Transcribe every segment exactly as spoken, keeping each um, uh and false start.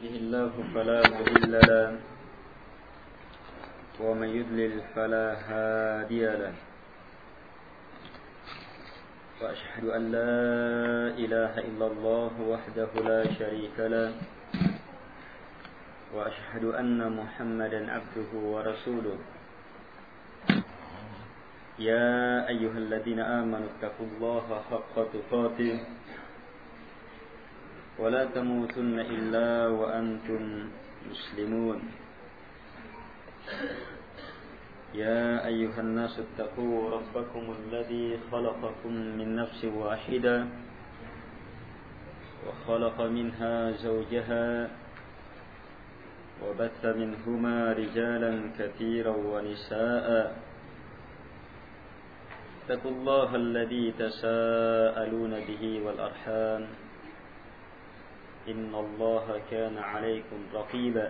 يهده الله فلا مضل له ومن يضلل فلا هادي له وأشهد أن لا إله إلا الله وحده لا شريك له وأشهد أن محمدا عبده ورسوله يا أيها الذين آمنوا اتقوا الله حق تقاته ولا تموتن إلا وأنتم مسلمون يا أيها الناس اتقوا ربكم الذي خلقكم من نفس واحدة وخلق منها زوجها وبث منهما رجالا كثيرا ونساء اتقوا الله الذي تساءلون به والأرحام إن الله كان عليكم رقيبا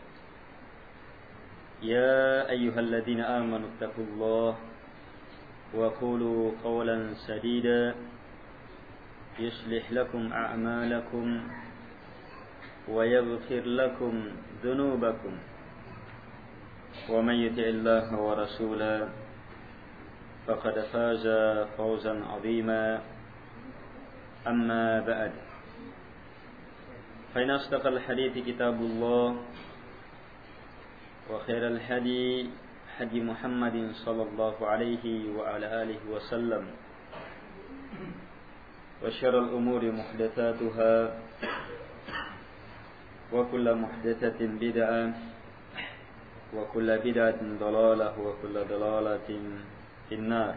يا أيها الذين آمنوا اتقوا الله وقولوا قولا سديدا يصلح لكم أعمالكم ويغفر لكم ذنوبكم ومن يطع الله ورسوله فقد فاز فوزا عظيما أما بعد فإن أصدق الحديث كتاب الله وخير الهدي هدي محمد صلى الله عليه وعلى آله وسلم وشر الأمور محدثاتها وكل محدثة بدعة وكل بدعة ضلالة وكل ضلالة في النار.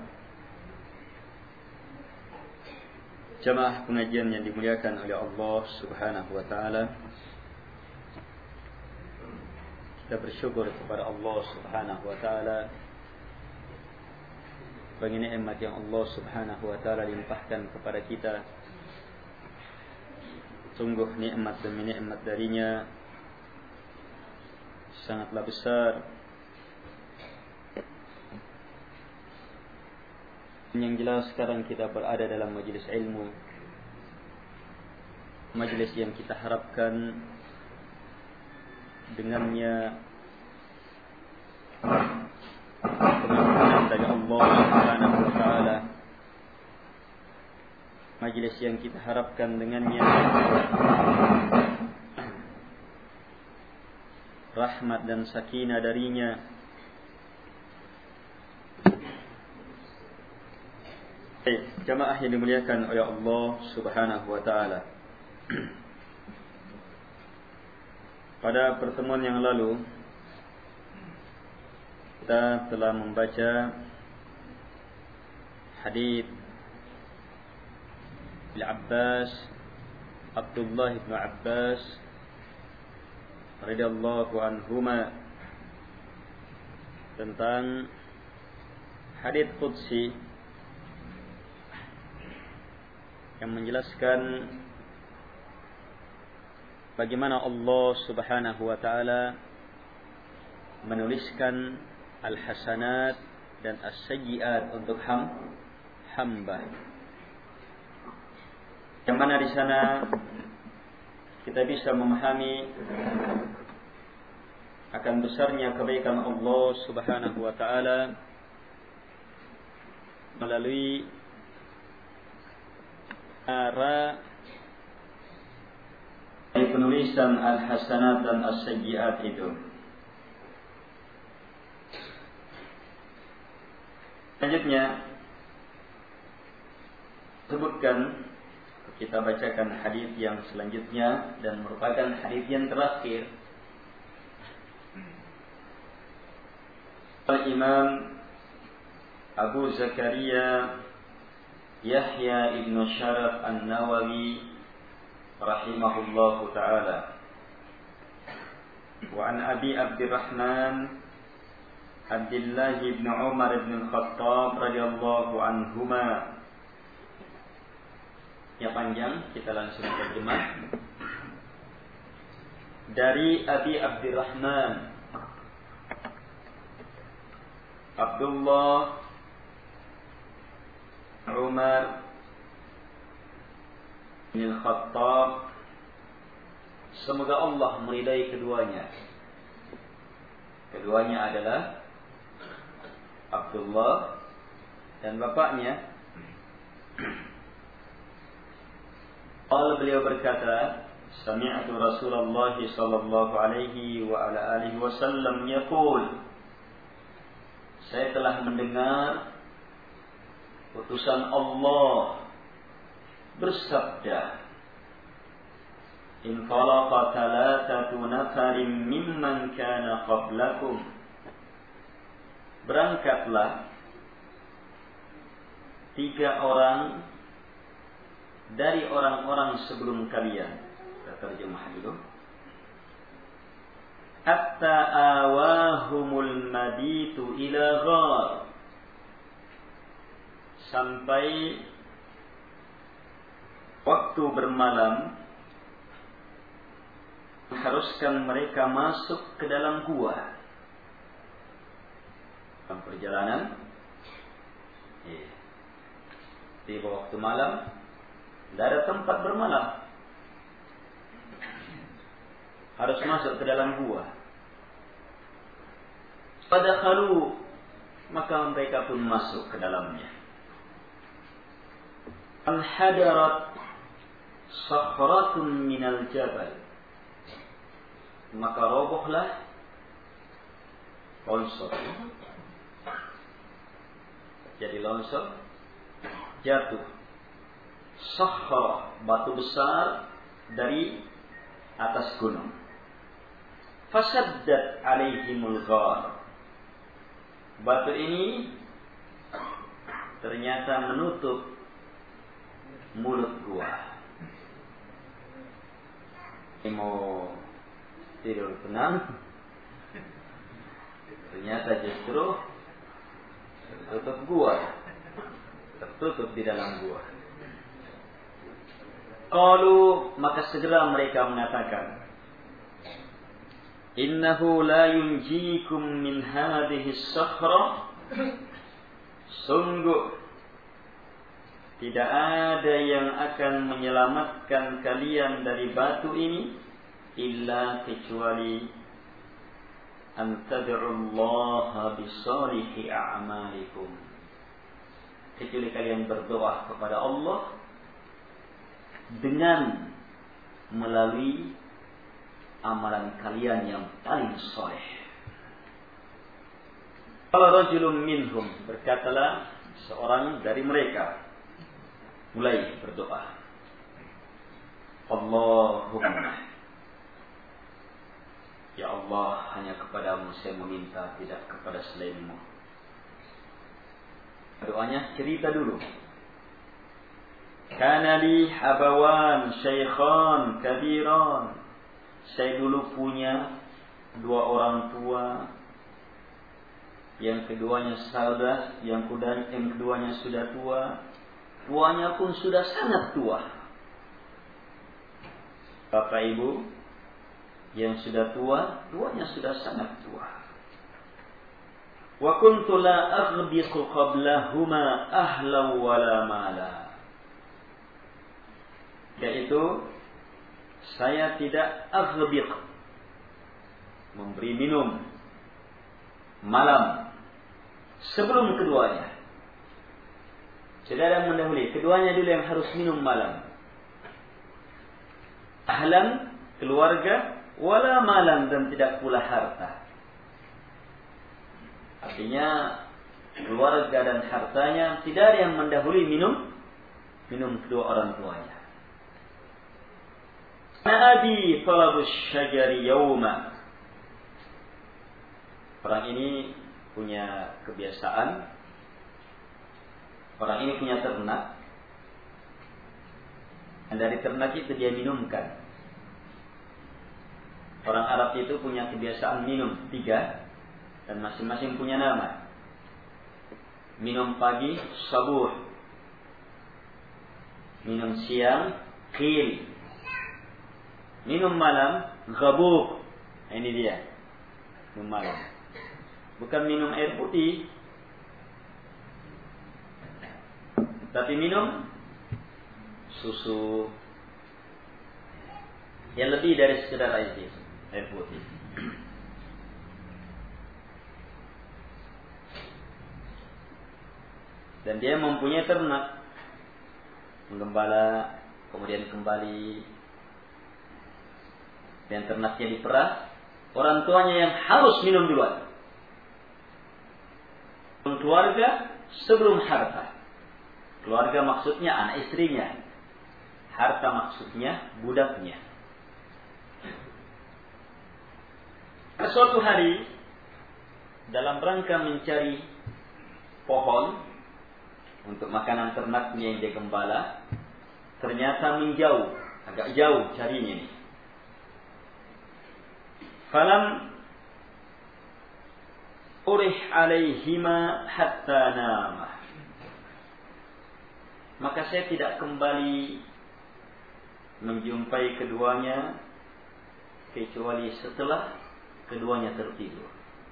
Jamaah pengajian yang dimuliakan oleh Allah Subhanahu wa taala. Kita bersyukur kepada Allah Subhanahu wa taala bagi nikmat yang Allah Subhanahu wa taala limpahkan kepada kita. Sungguh nikmat demi nikmat darinya sangatlah besar. Yang jelas sekarang kita berada dalam majlis ilmu, majlis yang kita harapkan dengannya pengampunan dari Allah Subhanahu wa taala, majlis yang kita harapkan dengannya rahmat dan sakinah darinya. Jamaah yang dimuliakan oleh Allah Subhanahu wa taala. Pada pertemuan yang lalu kita telah membaca hadis Al-Abbas Abdullah bin Abbas radhiyallahu anhuma tentang hadis qudsi yang menjelaskan bagaimana Allah Subhanahu wa taala menuliskan al-hasanat dan as-sayyi'at untuk ham, hamba. Yang mana di sana kita bisa memahami akan besarnya kebaikan Allah Subhanahu wa taala melalui cara penulisan al-hasanat dan as-sayyi'at itu. Selanjutnya sebutkan, kita bacakan hadis yang selanjutnya dan merupakan hadis yang terakhir. Al-Imam Abu Zakaria Yahya ibn Sharaf An-Nawawi rahimahullahu ta'ala wa an Abi Abdurrahman Abdullah ibn Umar ibn Khattab radhiyallahu anhuma. Yang panjang kita langsung terjemah. Dari Abi Abdurrahman Abdullah Umar bin Khattab semoga Allah meridai keduanya. Keduanya adalah Abdullah dan bapaknya. Qala, beliau berkata, sami'tu Rasulullah sallallahu alaihi wa ala alihi wasallam yaqul, saya telah mendengar utusan Allah bersabda, infalaqa thalathatu nafarin mimman kana qablakum, berangkatlah tiga orang dari orang-orang sebelum kalian. Kita terjemah dulu. Hatta awahumul mabitu ila ghar, sampai waktu bermalam mengharuskan mereka masuk ke dalam gua. Dalam perjalanan, eh, tiba waktu malam, tidak ada tempat bermalam, harus masuk ke dalam gua. Pada khalu, maka mereka pun masuk ke dalamnya. Al-hadarat sakhratun minal jabal, maka robohlah longsor. Jadi longsor, jatuh sakhrah, batu besar dari atas gunung. Fasaddat alaihimul ghar, batu ini ternyata menutup mulut gua. Ini mau tidur tenang, ternyata justru tertutup gua, tertutup di dalam gua. Qalu, maka segera mereka mengatakan, innahu la yunjikum min hadhihi as-sakhrah, sungguh tidak ada yang akan menyelamatkan kalian dari batu ini illa kecuali an tad'ullaha bisalihi a'malikum, kecuali kalian berdoa kepada Allah dengan melalui amalan kalian yang paling soleh. Qala rajulun minhum, berkatalah seorang dari mereka, mulai berdoa, Allahumma, ya Allah, hanya kepadamu saya meminta, tidak kepada selainmu. Doanya cerita dulu. Kana li abawan syaikhan kabiran, saya dulu punya dua orang tua, yang keduanya saudara, yang kedua yang keduanya sudah tua, tuanya pun sudah sangat tua. Bapak ibu yang sudah tua, tuanya sudah sangat tua. Wa kuntu la aghbiqu qablahuma ahlan wala mala, yaitu saya tidak aghbiq, memberi minum malam sebelum keduanya. Sudah ada mendahului, keduanya dulu yang harus minum malam. Ahlan, keluarga, wala malan, dan tidak pula harta. Artinya keluarga dan hartanya tidak ada yang mendahului minum minum kedua orang tuanya. Abi talabus syajari yawma, orang ini punya kebiasaan, orang ini punya ternak, dan dari ternak itu dia minumkan. Orang Arab itu punya kebiasaan minum tiga, dan masing-masing punya nama. Minum pagi sabuh, minum siang qil, minum malam ghabuk. Ini dia minum malam, bukan minum air putih, tapi minum susu. yang lebih dari sekedar air biasa, air putih. Dan dia mempunyai ternak, menggembala, kemudian kembali, dan ternaknya diperah. Orang tuanya yang harus minum duluan. Keluarga sebelum harta. Keluarga maksudnya anak istrinya. Harta maksudnya budaknya. Suatu hari dalam rangka mencari pohon untuk makanan ternaknya yang dia gembala, ternyata menjauh, agak jauh carinya ini. Falam urih alaihima hatta nama. Maka saya tidak kembali menjumpai keduanya kecuali setelah keduanya tertidur.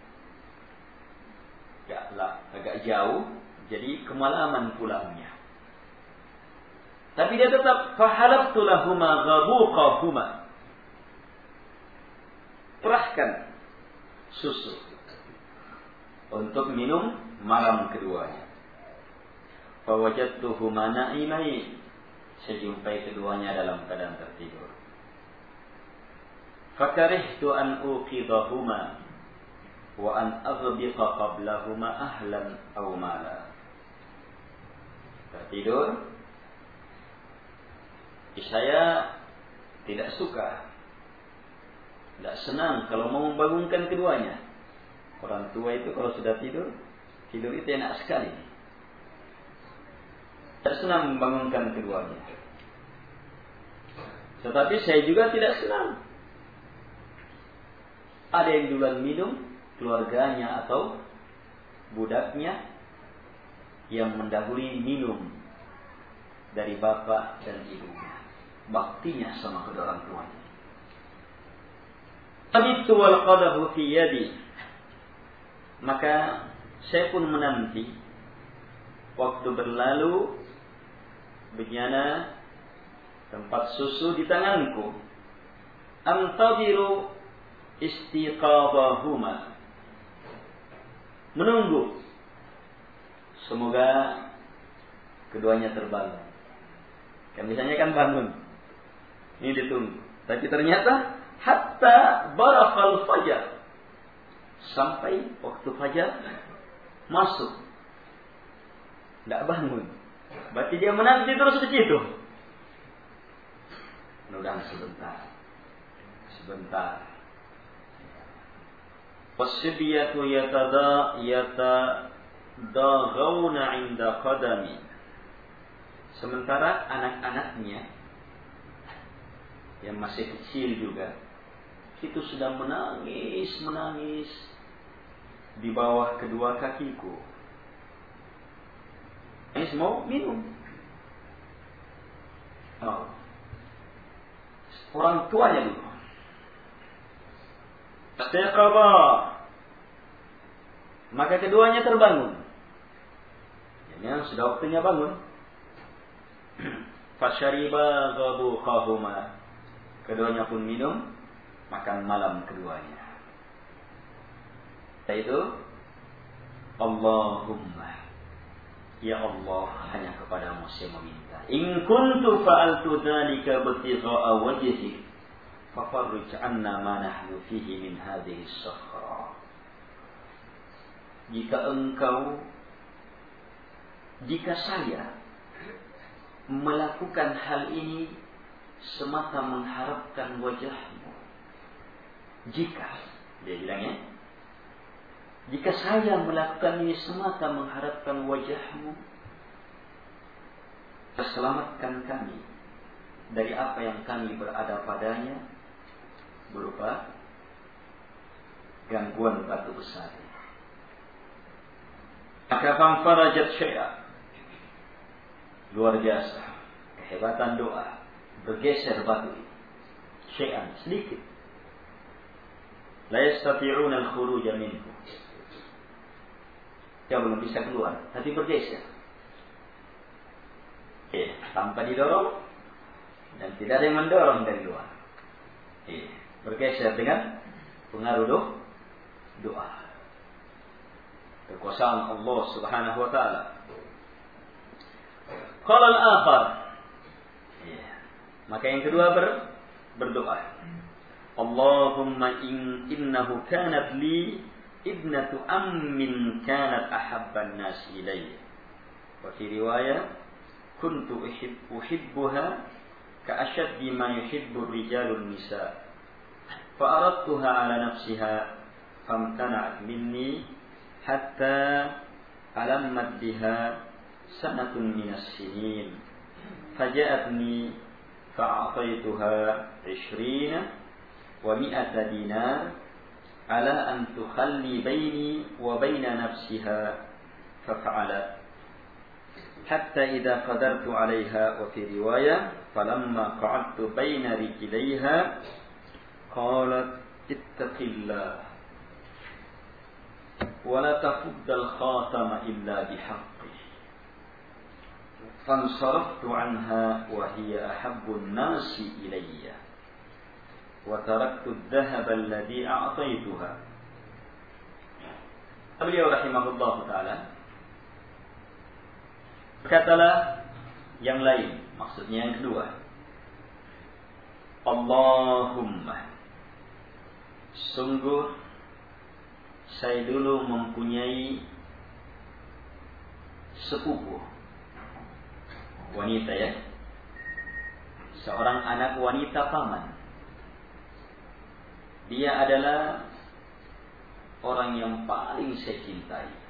Agak, agak jauh, jadi kemalaman pulangnya. Tapi dia tetap fahalabtu lahuma ghabuqahuma. Perahkan susu untuk minum malam keduanya. Fawajadtuhuma na'imain. Saya jumpai keduanya dalam keadaan tertidur. Fakarihtu an uqidahuma wa an aghbiqa qablahuma ahlan aw mala. Tertidur. Saya tidak suka, tidak senang kalau mau membangunkan keduanya. Orang tua itu kalau sudah tidur, tidur itu enak sekali. Tidak senang membangunkan keduanya. Tetapi saya juga tidak senang. Ada yang duluan minum, keluarganya atau budaknya yang mendahului minum dari bapak dan ibunya. Baktinya sama kedua orang tuanya. Tabitu wal qadahu fi yadi. Maka saya pun menanti waktu berlalu, benyana tempat susu di tanganku. Antadiru istiqabahuma. Menunggu semoga keduanya terbangun. Kan biasanya kan bangun, ini ditunggu. Tapi ternyata hatta baraqal fajar, sampai waktu fajar masuk, tidak bangun. Berarti dia menanti terus di situ. Mudah-mudahan sebentar, sebentar. Wasibiyatu yatada yatadaghawna 'inda qadami. Sementara anak-anaknya yang masih kecil juga itu sudah menangis menangis di bawah kedua kakiku. Ini mau minum. Oh. Orang tuanya dulu. Istiqaba. Maka keduanya terbangun. Ini sudah waktunya bangun. Fasyariba ghabuqahuma. Keduanya pun minum makan malam keduanya. Yaitu Allahumma, ya Allah, hanya kepadamu saya meminta. In kuntu fa'altu dzalika ibtigha'a wajhik fafarrij 'anna ma nahnu fihi min hadhihi as-sakhra. Jika engkau, jika saya melakukan hal ini semata mengharapkan wajahmu, jika, dia bilangnya, jika saya melakukan ini semata mengharapkan wajahmu, selamatkan kami dari apa yang kami berada padanya berupa gangguan batu besar. Maka fanfarajat syai'a. Luar biasa kehebatan doa, bergeser batu ini syai'an, sedikit. La yastati'una al-khuruj minhu. Dia belum bisa keluar, tapi bergeser. Eh, tanpa didorong dan tidak ada yang mendorong dari luar. eh, bergeser dengan pengaruh do, doa. Kekuasaan Allah Subhanahu wa taala. Qala al-akhar. Ya. Maka yang kedua ber, berdoa. Allahumma in innahu kanat li ibnatu ammin kanat ahabban nas ilayya. Wa fi riwayah kuntu uhibbu uhibbuha ka'ashaddi ma yuhibbu ar-rijalu an-nisa. Fa aradtuha ala nafsiha famtana'at minni hatta alammat biha sanatun minas sinin. Faja'atni fa'ataytuha ishrina wa mi'ata dinar ala an tukhalli baini wa baina nafsiha fafa'alat hatta idza qadartu 'alayha wa fi riwayah falamma qa'adtu baina rijlaiha qalat ittaqillah wa la tafuddal khatama illa bihaqqih fansaraftu 'anha wa hiya ahabbun nasi ilayya wa taraktu adh-dhahaba alladhi a'taytuha. Beliau rahimahullahu taala berkatalah yang lain, maksudnya yang kedua. Allahumma, sungguh saya dulu mempunyai sepupu wanita, ya, seorang anak wanita paman. Dia adalah orang yang paling saya cintai.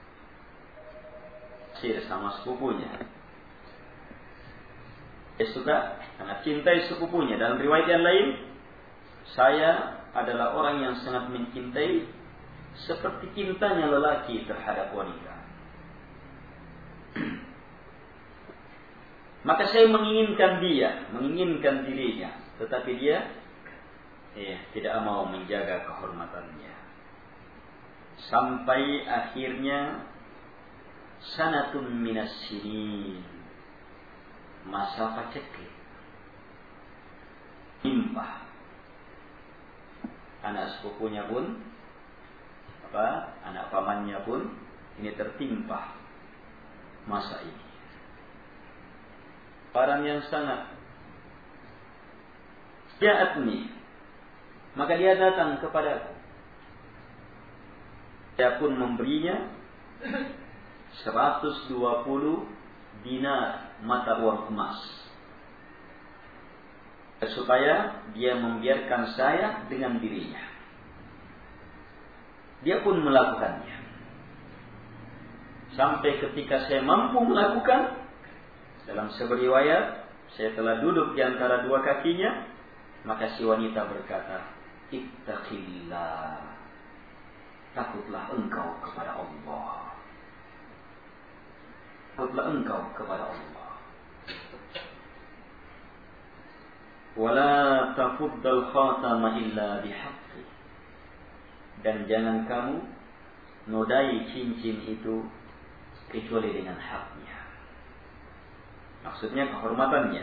Sama sepupunya, dia suka sangat cintai sepupunya. Dalam riwayat yang lain, saya adalah orang yang sangat mencintai seperti cintanya lelaki terhadap wanita. Maka saya menginginkan dia, menginginkan dirinya, tetapi dia eh, tidak mau menjaga kehormatannya. Sampai akhirnya sanatun minas sinin, masa paceklik, timpah. Anak sepupunya pun, apa, anak pamannya pun ini tertimpa masa ini. Barang yang sangat ja'atni, maka dia datang kepadaku. Dia pun memberinya seratus dua puluh dinar mata uang emas, supaya dia membiarkan saya dengan dirinya. Dia pun melakukannya. Sampai ketika saya mampu melakukan, dalam sebuah riwayat, saya telah duduk di antara dua kakinya, maka si wanita berkata, ittaqillah, takutlah engkau kepada Allah. Takutlah engkau kepada Allah. Wala tafuddal khatama illa bihaqqi. Dan jangan kamu nodai cincin itu kecuali dengan haknya. Maksudnya kehormatannya.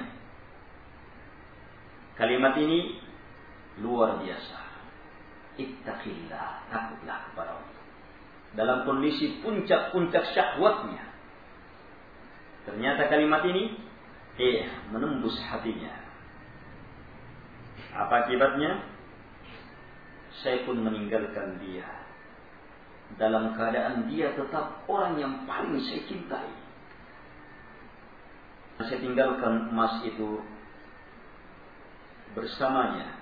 Kalimat ini luar biasa. Ittaqillah, takutlah kepada Allah. Dalam kondisi puncak-puncak syahwatnya, ternyata kalimat ini eh menembus hatinya. Apa akibatnya? Saya pun meninggalkan dia dalam keadaan dia tetap orang yang paling saya cintai. Saya tinggalkan emas itu bersamanya.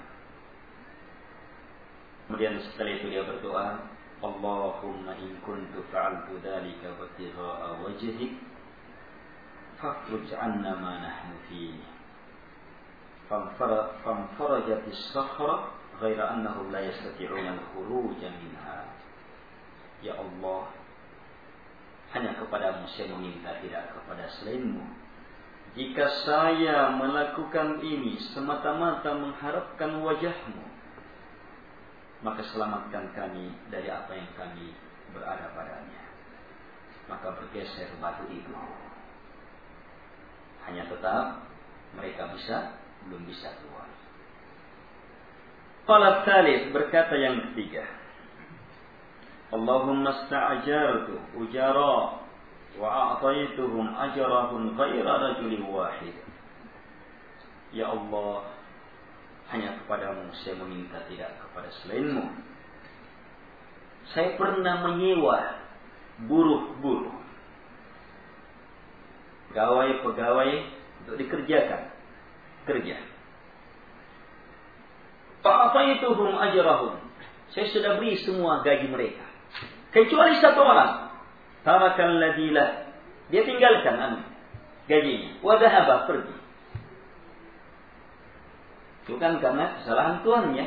Kemudian setelah itu dia berdoa, Allahumma in kuntu fa'altu dhalika ibtigha'a wajhik fafruj 'anna ma nahnu fihi. Famfarajat as-sakhra ghaira annahum la yastati'una al-khuruj minha. Ya Allah, hanya kepadamu saya meminta, tidak kepada selainmu. Jika saya melakukan ini semata-mata mengharapkan wajahmu, maka selamatkan kami dari apa yang kami berada padanya. Maka bergeser batu itu. Hanya tetap mereka bisa, belum bisa keluar. Qala tsalits, berkata yang ketiga, Allahumma sta'jartu ujara wa a'taituhum ajrahum ghaira rajulin wahid. Ya Allah, hanya kepadamu saya meminta, tidak kepada selainmu. Saya pernah menyewa buruh-buruh, pegawai-pegawai untuk dikerjakan kerja. Fa'ataituhum ajrahum, saya sudah beri semua gaji mereka, kecuali satu orang. Tarakal ladilah, dia tinggalkan anu gajinya, wa dhahaba, pergi. Itu kan karena kesalahan tuannya,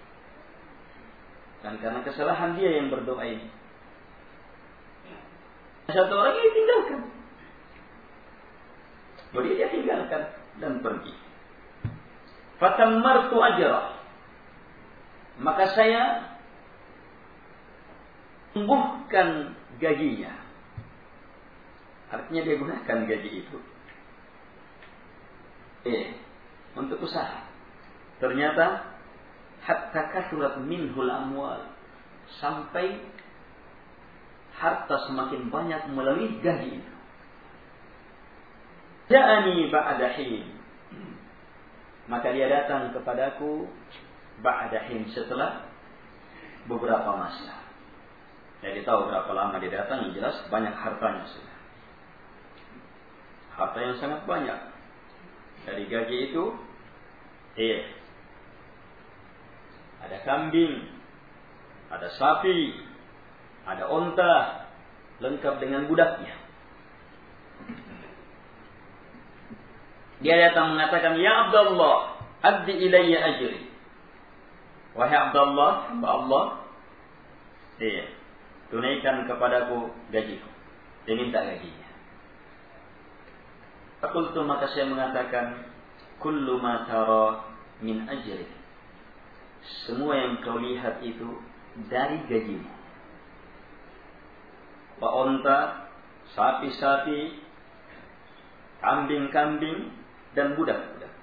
kan karena kesalahan dia yang berdoa ini. Satu orang yang tinggalkan, jadi dia tinggalkan dan pergi. Fatammartu ajrah, maka saya tumbuhkan gajinya. Artinya dia gunakan gaji itu eh untuk usaha. Ternyata hatta kasurat minhul amwal, sampai harta semakin banyak melalui gaji itu. Ja'ani ba'da hin, maka dia datang kepadaku ba'da hin, setelah beberapa masa. Jadi tahu berapa lama dia datang, yang jelas banyak hartanya sudah. Harta yang sangat banyak. Dari gaji itu, iya, ada kambing, ada sapi, ada onta, lengkap dengan budaknya. Dia datang mengatakan, Ya Abdullah, addi ilayya ajri. Wahai Abdullah, hamba Allah, iya, tunaikan kepadaku gajiku. Dia minta gajinya. Fakultu, maka saya mengatakan, kullu ma tara min ajri, semua yang kau lihat itu dari gajimu. Wa onta, sapi-sapi, kambing-kambing, dan budak-budak.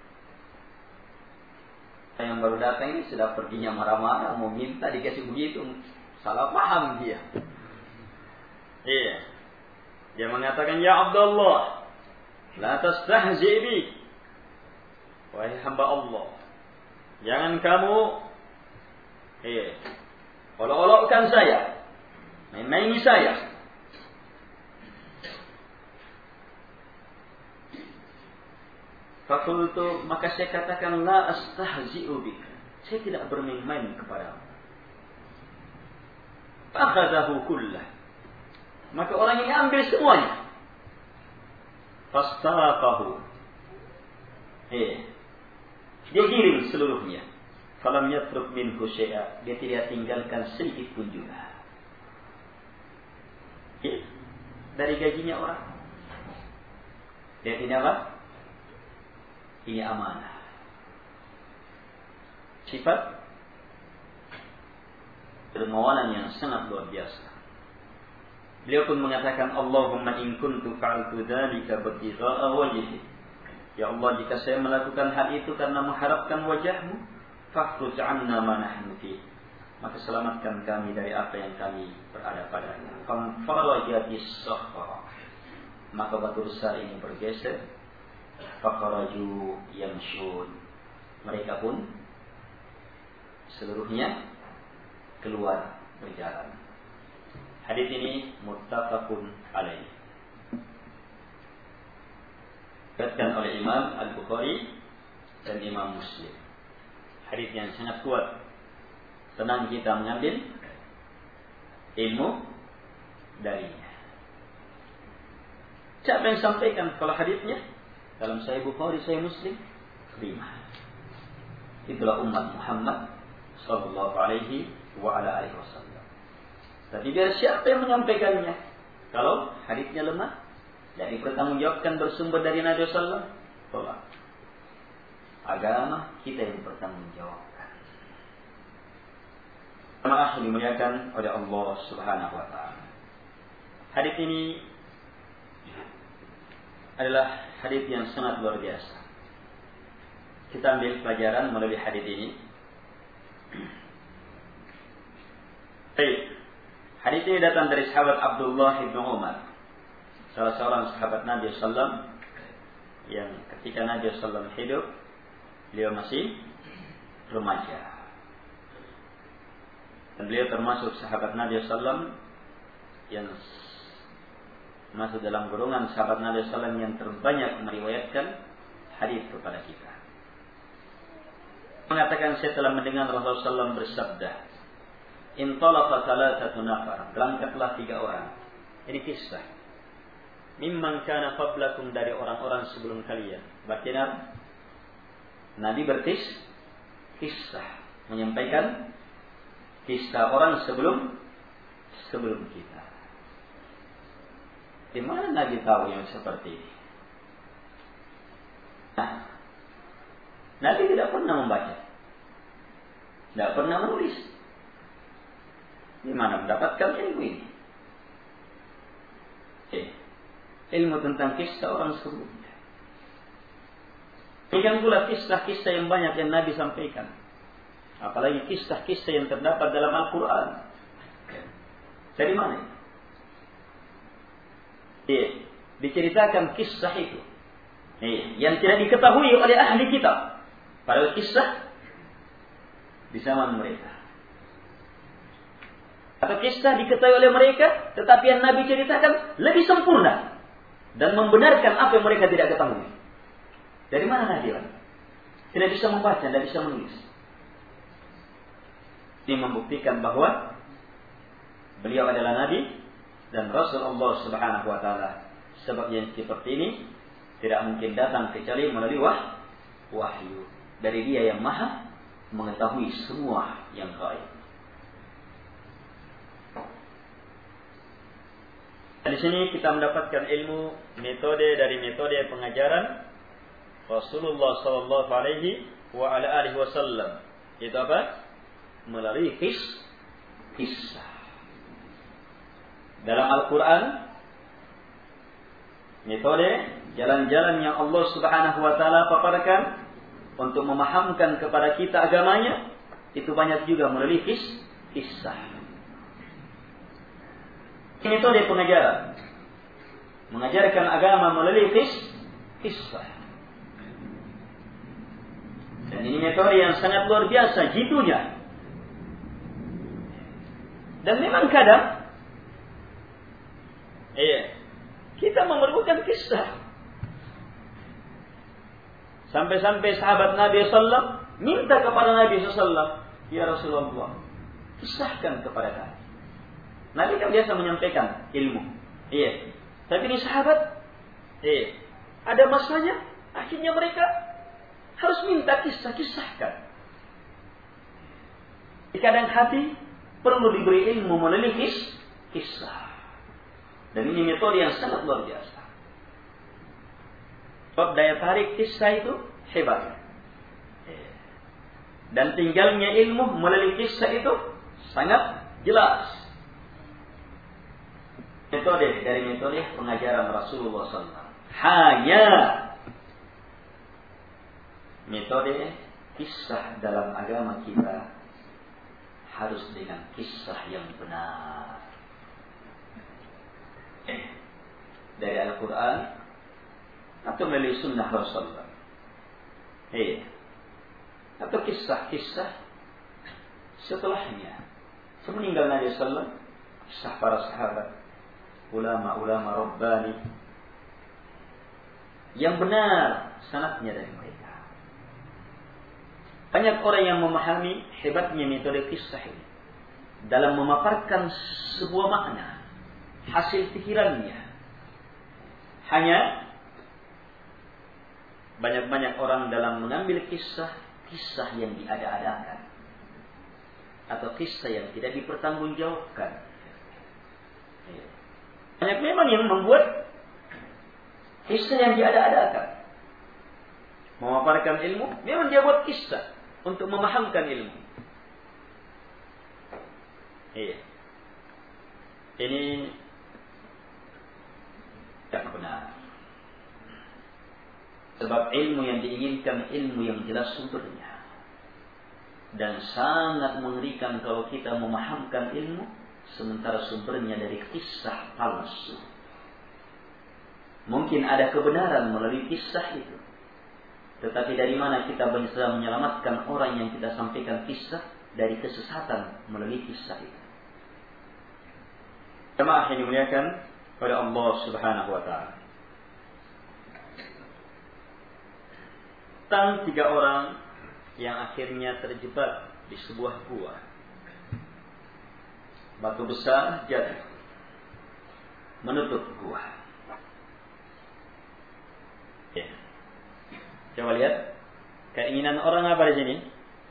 Yang baru datang ini sudah perginya marah-marah, mau minta dikasih begitu, salah paham dia. Iya, dia mengatakan, Ya Abdullah, la tastahzi bi, wahai hamba Allah, jangan kamu eh olok-olokkan saya, main-maini saya. Fakultu, maka saya katakan, la astahzi'u bika, saya tidak bermain-main kepadamu. Fakhadahu kullah, maka orang ini ambil semuanya. Fastaqahu, eh, dia giring seluruhnya. Falam yatruk minhu syai'a, dia tidak tinggalkan sedikit pun juga. Eh, dari gajinya orang, dia tidak apa? Ini amanah. Sifat dermawanan yang sangat luar biasa. Beliau pun mengatakan, Allahumma in kuntu fa'altu dzalika ibtigha'a wajhik, ya Allah, jika saya melakukan hal itu karena mengharapkan wajahmu, fakhruj 'anna ma nahnu fi, maka selamatkan kami dari apa yang kami berada padanya. Fam farajatis sakhra, maka batu besar ini bergeser. Fakharaju yamshun, mereka pun seluruhnya keluar berjalan. Hadis ini muttafaqun alaih, diriwayatkan oleh Imam Al-Bukhari dan Imam Muslim. Hadis yang sangat kuat. Senang kita mengambil ilmu darinya. Siapa yang sampaikan kalau hadisnya? Dalam Sahih Bukhari, Sahih Muslim, lima. Itulah umat Muhammad sallallahu alaihi wa ala alihi wasallam. Tapi biar siapa yang menyampaikannya? Kalau hadisnya lemah, jadi bertanggungjawabkan bersumber dari Nabi sallallahu alaihi wasallam, tolak. Agama kita yang bertanggungjawabkan. Jemaah dimuliakan oleh Allah Subhanahu wa taala. Hadis ini adalah hadis yang sangat luar biasa. Kita ambil pelajaran melalui hadis ini Baik. Hadis ini datang dari sahabat Abdullah bin Umar, salah seorang sahabat Nabi sallallahu alaihi wasallam yang ketika Nabi sallallahu alaihi wasallam hidup, beliau masih remaja. Dan beliau termasuk sahabat Nabi sallallahu alaihi wasallam yang masuk dalam golongan sahabat Nabi sallallahu alaihi wasallam yang terbanyak meriwayatkan hadis kepada kita. Mengatakan, saya telah mendengar Rasulullah sallallahu alaihi wasallam bersabda, "Intalaqa thalathatu nafar." Berangkatlah tiga orang. Ini kisah. Mimman kana qablakum, dari orang-orang sebelum kalian. Berarti Nabi berkis kisah, menyampaikan kisah orang sebelum sebelum kita. Di mana Nabi tahu yang seperti ini? Nah, Nabi tidak pernah membaca, tidak pernah menulis. Di mana mendapatkan ilmu ini? Eh, ilmu tentang kisah orang sebelumnya. Demikian pula kisah-kisah yang banyak yang Nabi sampaikan. Apalagi kisah-kisah yang terdapat dalam Al-Quran. Dari mana ini? Eh, diceritakan kisah itu. Eh, yang tidak diketahui oleh ahli kitab. Padahal kisah di zaman mereka. Atau kisah diketahui oleh mereka, tetapi yang Nabi ceritakan lebih sempurna dan membenarkan apa yang mereka tidak ketahui. Dari mana Nabi? Tidak bisa membaca, tidak bisa menulis. Ini membuktikan bahwa beliau adalah Nabi dan Rasul Allah Subhanahu Wa Taala. Sebab yang seperti ini tidak mungkin datang kecuali melalui wah, wahyu dari Dia yang Maha mengetahui semua yang gaib. Di sini kita mendapatkan ilmu metode dari metode pengajaran Rasulullah sallallahu alaihi wa ala alihi wasallam. Itu apa? Melalui kis, kisah. Dalam Al-Quran, metode jalan-jalan yang Allah Subhanahu wa taala paparkan untuk memahamkan kepada kita agamanya, itu banyak juga melalui kis, kisah. Ini metode pengajaran. Mengajarkan agama melalui kis, kisah. Dan ini metode yang sangat luar biasa jitunya. Dan memang kadang iya, kita memerlukan kisah. Sampai-sampai sahabat Nabi sallallahu alaihi wasallam minta kepada Nabi sallallahu alaihi wasallam, "Ya Rasulullah, kisahkan kepada kami." Nabi kan biasa menyampaikan ilmu. Iya. Tapi ini sahabat, iya, ada masanya, akhirnya mereka harus minta kisah-kisahkan. Di kadang hati perlu diberi ilmu melalui kis, kisah. Dan ini metode yang sangat luar biasa. Sebab daya tarik kisah itu hebat. Dan tinggalnya ilmu melalui kisah itu sangat jelas. Metode dari metode pengajaran Rasulullah sallallahu alaihi wasallam. Hanya metode kisah dalam agama kita harus dengan kisah yang benar. Dari Al-Quran atau melalui sunnah Rasulullah. Eh, atau kisah-kisah setelahnya. Semeninggal Nabi sallallahu alaihi wasallam, kisah para sahabat, ulama-ulama Rabbani yang benar sanadnya dari mereka. Banyak orang yang memahami hebatnya metode kisah ini dalam memaparkan sebuah makna, hasil pikirannya. Hanya banyak-banyak orang dalam mengambil kisah, kisah yang diada-adakan atau kisah yang tidak dipertanggungjawabkan. Banyak memang yang membuat kisah yang diada-adakan. Memaparkan ilmu, memang dia buat kisah untuk memahamkan ilmu. Iya. Ini tidak benar. Sebab ilmu yang diinginkan ilmu yang jelas sumbernya. Dan sangat mengerikan kalau kita memahamkan ilmu sementara sumbernya dari kisah palsu. Mungkin ada kebenaran melalui kisah itu, tetapi dari mana kita bisa menyelamatkan orang yang kita sampaikan kisah dari kesesatan melalui kisah itu? Jemaah yang dimuliakan oleh Allah Subhanahu wa taala. Tentang tiga orang yang akhirnya terjebak di sebuah gua. Batu besar jatuh menutup gua. Ya. Coba lihat keinginan orang apa di sini?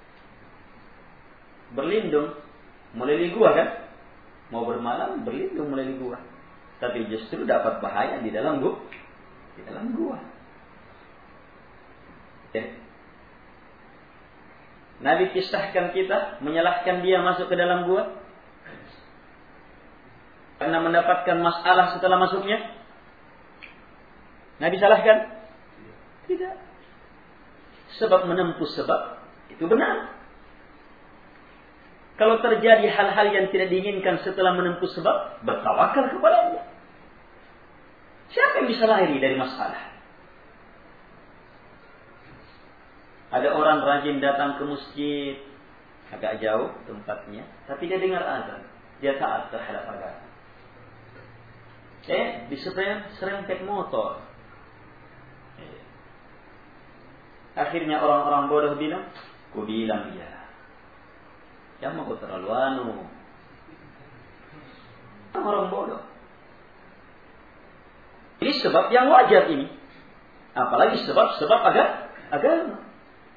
Berlindung melalui gua kan? Mau bermalam berlindung melalui gua. Tapi justru dapat bahaya di dalam gua. Di dalam gua. Ya. Nabi kisahkan kita menyalahkan dia masuk ke dalam gua karena mendapatkan masalah setelah masuknya. Nabi salahkan? Tidak. Sebab menempuh sebab itu benar. Kalau terjadi hal-hal yang tidak diinginkan setelah menempuh sebab, bertawakal kepada Allah. Siapa yang bisa lari dari masalah? Ada orang rajin datang ke masjid, agak jauh tempatnya, tapi dia dengar azan, dia taat terhadap agama. Eh, diserempet serempet motor. Eh. Akhirnya orang-orang bodoh bilang, ku bilang dia, jangan mau terlalu anu. Orang bodoh. Ini sebab yang wajar ini, apalagi sebab-sebab agak agama.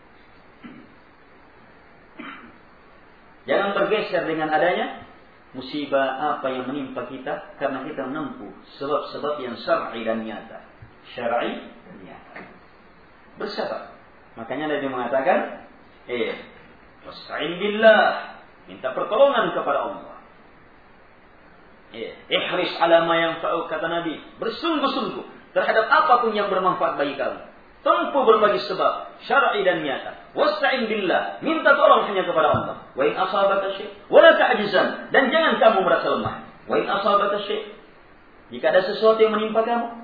Jangan bergeser dengan adanya musibah apa yang menimpa kita karena kita menempuh sebab-sebab yang syar'i dan nyata. Syar'i dan nyata. Bersabar. Makanya Nabi mengatakan, eh, wasta'in billah, minta pertolongan kepada Allah. Eh, ihris ala ma yanfa'u, kata Nabi, bersungguh-sungguh terhadap apapun yang bermanfaat bagi kamu. Tempuh berbagai sebab syar'i dan nyata. Wasta'in billah, minta tolong hanya kepada Allah. Wa in asabaka syai' wa la ta'jizan, dan jangan kamu merasa lemah. Wa in asabaka syai', jika ada sesuatu yang menimpa kamu,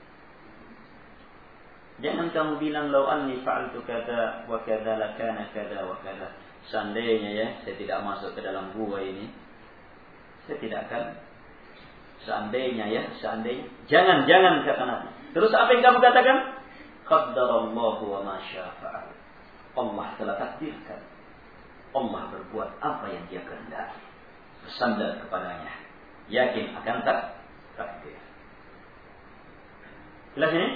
jangan kamu bilang law anni fa'altu kada wa kada la kana kada wa kada. Seandainya ya saya tidak masuk ke dalam gua ini, saya tidak akan. Seandainya ya, seandainya. Jangan, jangan kata Nabi. Terus apa yang kamu katakan? Qaddarallahu wa ma syaa. Allah telah takdirkan. Allah berbuat apa yang Dia kehendaki. Bersandar kepadanya, yakin akan tak takdir. Jelas ini?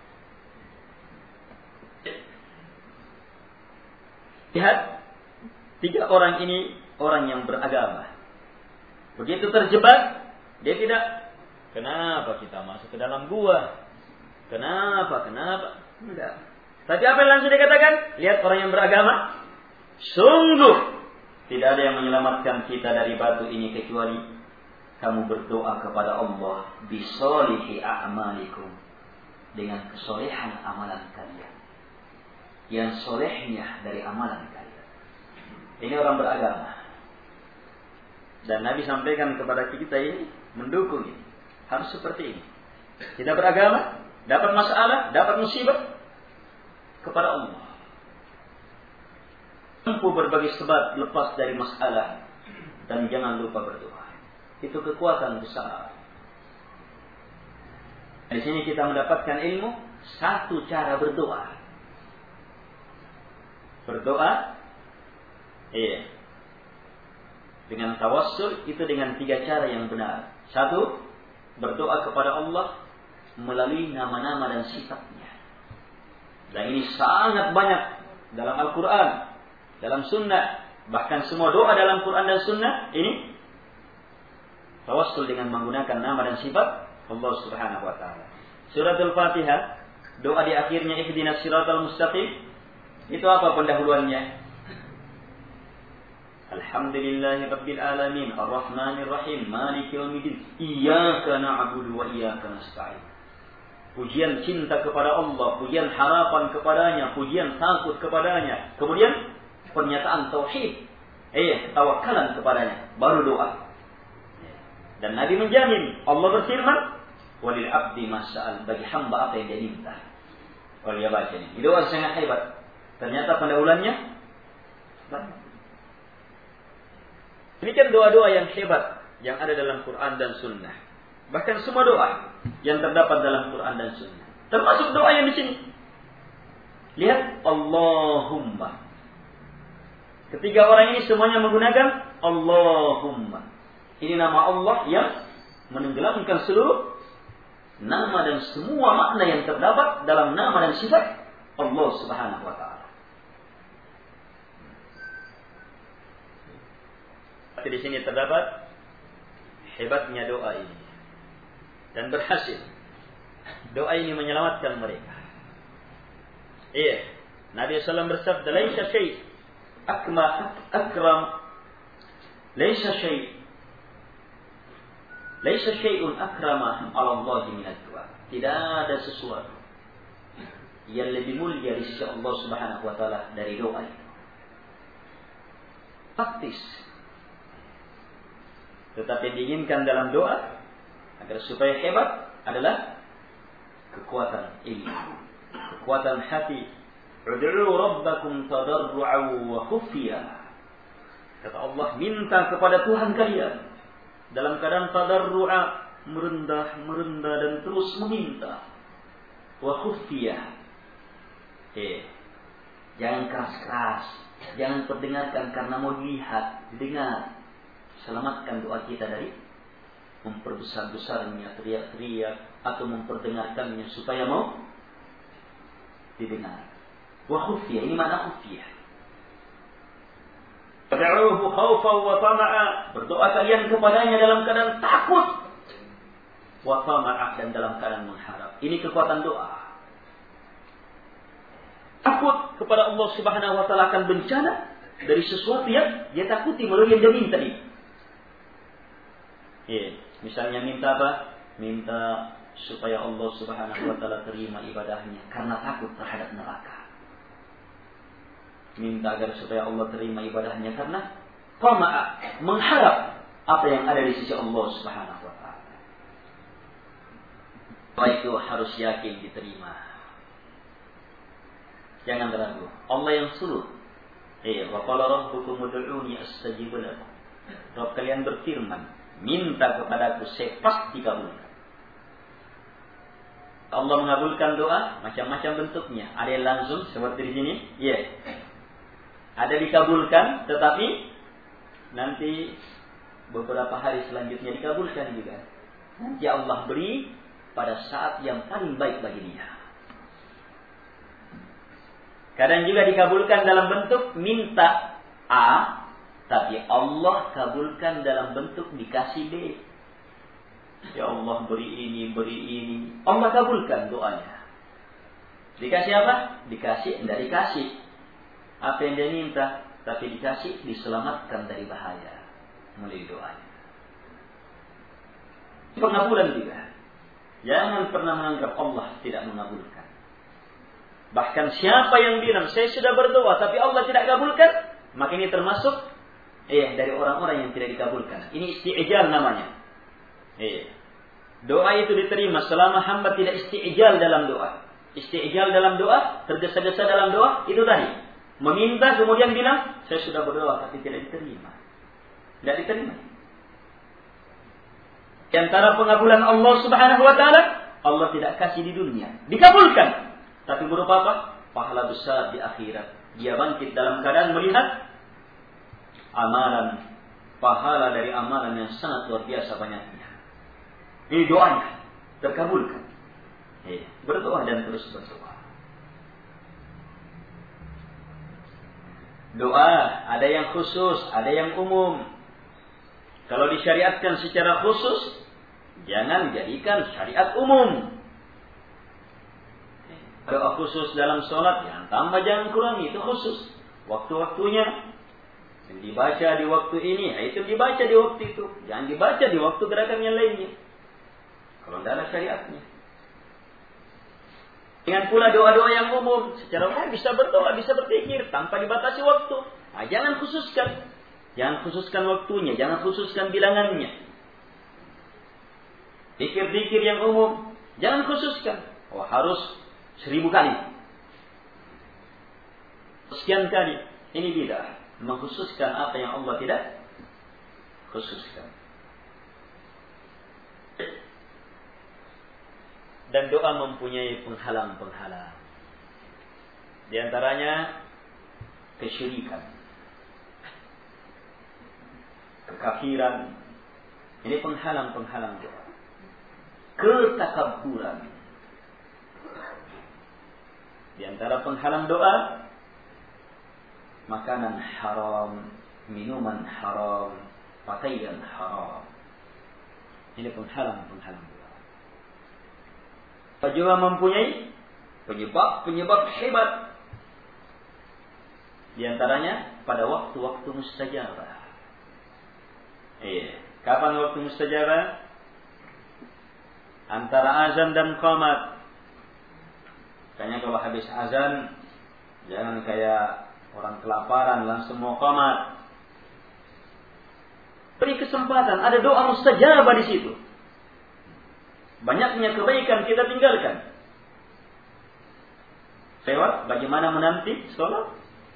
Lihat, tiga orang ini orang yang beragama. Begitu terjebak, dia tidak, kenapa kita masuk ke dalam gua? Kenapa? Kenapa? Tidak. Tapi apa yang langsung dikatakan? Lihat orang yang beragama. Sungguh tidak ada yang menyelamatkan kita dari batu ini kecuali kamu berdoa kepada Allah bisolihi a'malikum, dengan kesolehan amalan kalian, yang solehnya dari amalan kalian. Ini orang beragama. Dan Nabi sampaikan kepada kita ini, mendukung ini. Harus seperti ini. Kita beragama, dapat masalah, dapat musibah, kepada Allah. Tempuh berbagai sebab lepas dari masalah, dan jangan lupa berdoa. Itu kekuatan besar. Di sini kita mendapatkan ilmu, satu cara berdoa. Berdoa, iya, dengan tawassul itu dengan tiga cara yang benar. Satu, berdoa kepada Allah melalui nama-nama dan sifatnya. Dan ini sangat banyak dalam Al-Quran, dalam Sunnah, bahkan semua doa dalam Quran dan Sunnah ini tawassul dengan menggunakan nama dan sifat Allah Subhanahu Wa Taala. Suratul Fatihah, doa di akhirnya ihdinas siratal mustaqim, itu apa pendahuluannya? Alhamdulillahi Rabbil Alamin, Ar-Rahmanir Rahim, Maliki Yaumiddin, Iyyaka na'budu wa iyyaka nasta'in. Pujian cinta kepada Allah, pujian harapan kepadanya, pujian takut kepadanya. Kemudian pernyataan tauhid, eh tawakkalan kepadanya, baru doa. Dan Nabi menjamin, Allah berfirman, walil abdi mas'al, bagi hamba apa yang dia minta. Kalau dia baca ini, doa sangat hebat. Ternyata pendahuluannya banyak. Ini kan doa-doa yang hebat yang ada dalam Quran dan Sunnah. Bahkan semua doa yang terdapat dalam Quran dan Sunnah, termasuk doa yang di sini. Lihat, Allahumma. Ketiga orang ini semuanya menggunakan Allahumma. Ini nama Allah yang menenggelamkan seluruh nama dan semua makna yang terdapat dalam nama dan sifat Allah Subhanahu wa taala. Di sini terdapat hebatnya doa ini dan berhasil. Doa ini menyelamatkan mereka. Iya, Nabi sallallahu alaihi wasallam bersabda, "Laisa syai' akma akram, laisa syai' laisa syai'un akrama 'ala Allah min ad-du'a." Tidak ada sesuatu yang lebih mulia di sisi Allah Subhanahu wa taala dari doa itu. Praktis. Tetapi diinginkan dalam doa agar supaya hebat adalah kekuatan ilmu, kekuatan hati. Ud'u rabbakum tadarru'an wa khufya. Kata Allah, minta kepada Tuhan kalian dalam keadaan tadarru'a, merendah, merendah dan terus meminta. Wa khufya. Eh, jangan keras-keras, jangan perdengarkan karena mau dilihat, didengar. Selamatkan doa kita dari memperbesar-besarnya, teriak-teriak atau memperdengarkannya supaya mau didengar. Wa khufiyah, ini makna khufiyah. Fad'uhu khawfan wa tama'a, berdoa kalian kepadanya dalam keadaan takut, wa tama'a, dan dalam keadaan mengharap. Ini kekuatan doa. Takut kepada Allah Subhanahu wa taala akan bencana dari sesuatu yang dia takuti melalui yang dia minta ini. Ya, misalnya minta apa? Minta supaya Allah Subhanahu wa taala terima ibadahnya karena takut terhadap neraka. Minta agar supaya Allah terima ibadahnya karena tama'a, mengharap apa yang ada di sisi Allah Subhanahu wa taala. Doa itu harus yakin diterima. Jangan ragu. Allah yang suruh. Eh, wa qala rabbukum ud'uni astajib lakum. Rabb kalian berfirman, minta kepadaku, saya pasti kabulkan. Allah mengabulkan doa macam-macam bentuknya. Ada yang langsung seperti di sini, ya. Yeah. Ada dikabulkan, tetapi nanti beberapa hari selanjutnya dikabulkan juga. Nanti Allah beri pada saat yang paling baik bagi dia. Kadang juga dikabulkan dalam bentuk minta A, tapi Allah kabulkan dalam bentuk dikasih B. Ya Allah beri ini, beri ini. Allah kabulkan doanya. Dikasih apa? Dikasih, tidak dikasih. Apa yang dia minta, tapi dikasih, diselamatkan dari bahaya melalui doanya. Pengabulan juga. Jangan pernah menganggap Allah tidak mengabulkan. Bahkan siapa yang bilang, saya sudah berdoa, tapi Allah tidak kabulkan, maka ini termasuk Eh, dari orang-orang yang tidak dikabulkan. Ini isti'jal namanya. Eh, doa itu diterima selama hamba tidak isti'jal dalam doa. Isti'jal dalam doa, tergesa-gesa dalam doa, itu tadi. Meminta kemudian bilang, saya sudah berdoa tapi tidak diterima. Tidak diterima. Di antara pengabulan Allah Subhanahu wa taala, Allah tidak kasih di dunia, dikabulkan. Tapi berupa apa? Pahala besar di akhirat. Dia bangkit dalam keadaan melihat amalan, pahala dari amalan yang sangat luar biasa banyaknya. Ini doanya terkabulkan. Eh, berdoa dan terus berdoa. Doa ada yang khusus, ada yang umum. Kalau disyariatkan secara khusus, jangan jadikan syariat umum. Doa khusus dalam sholat, jangan tambah, jangan kurangi, itu khusus. Waktu-waktunya yang dibaca di waktu ini, itu dibaca di waktu itu. Jangan dibaca di waktu gerakan yang lainnya. Kalau tidak ada syariatnya. Dengan pula doa-doa yang umum. Secara umum bisa berdoa, bisa berzikir tanpa dibatasi waktu. Nah, jangan khususkan. Jangan khususkan waktunya, jangan khususkan bilangannya. Zikir-zikir yang umum, jangan khususkan. Oh, harus seribu kali. Sekian kali. Ini bid'ah. Mengkhususkan apa yang Allah tidak khususkan. Dan doa mempunyai penghalang-penghalang. Di antaranya kesyirikan, kekafiran. Ini penghalang-penghalang doa. Ketakabburan. Di antara penghalang doa, makanan haram, minuman haram, pakaian haram. Ini penghalang-penghalang doa. Juga mempunyai penyebab-penyebab hebat. Di antaranya pada waktu-waktu mustajabah. Iya. Kapan waktu mustajabah? Antara azan dan qamat. Kayaknya kalau habis azan, jangan kayak orang kelaparan langsung mau qamat. Beri kesempatan, ada doa mustajabah di situ. Banyaknya kebaikan kita tinggalkan. Lewat bagaimana menanti sholat.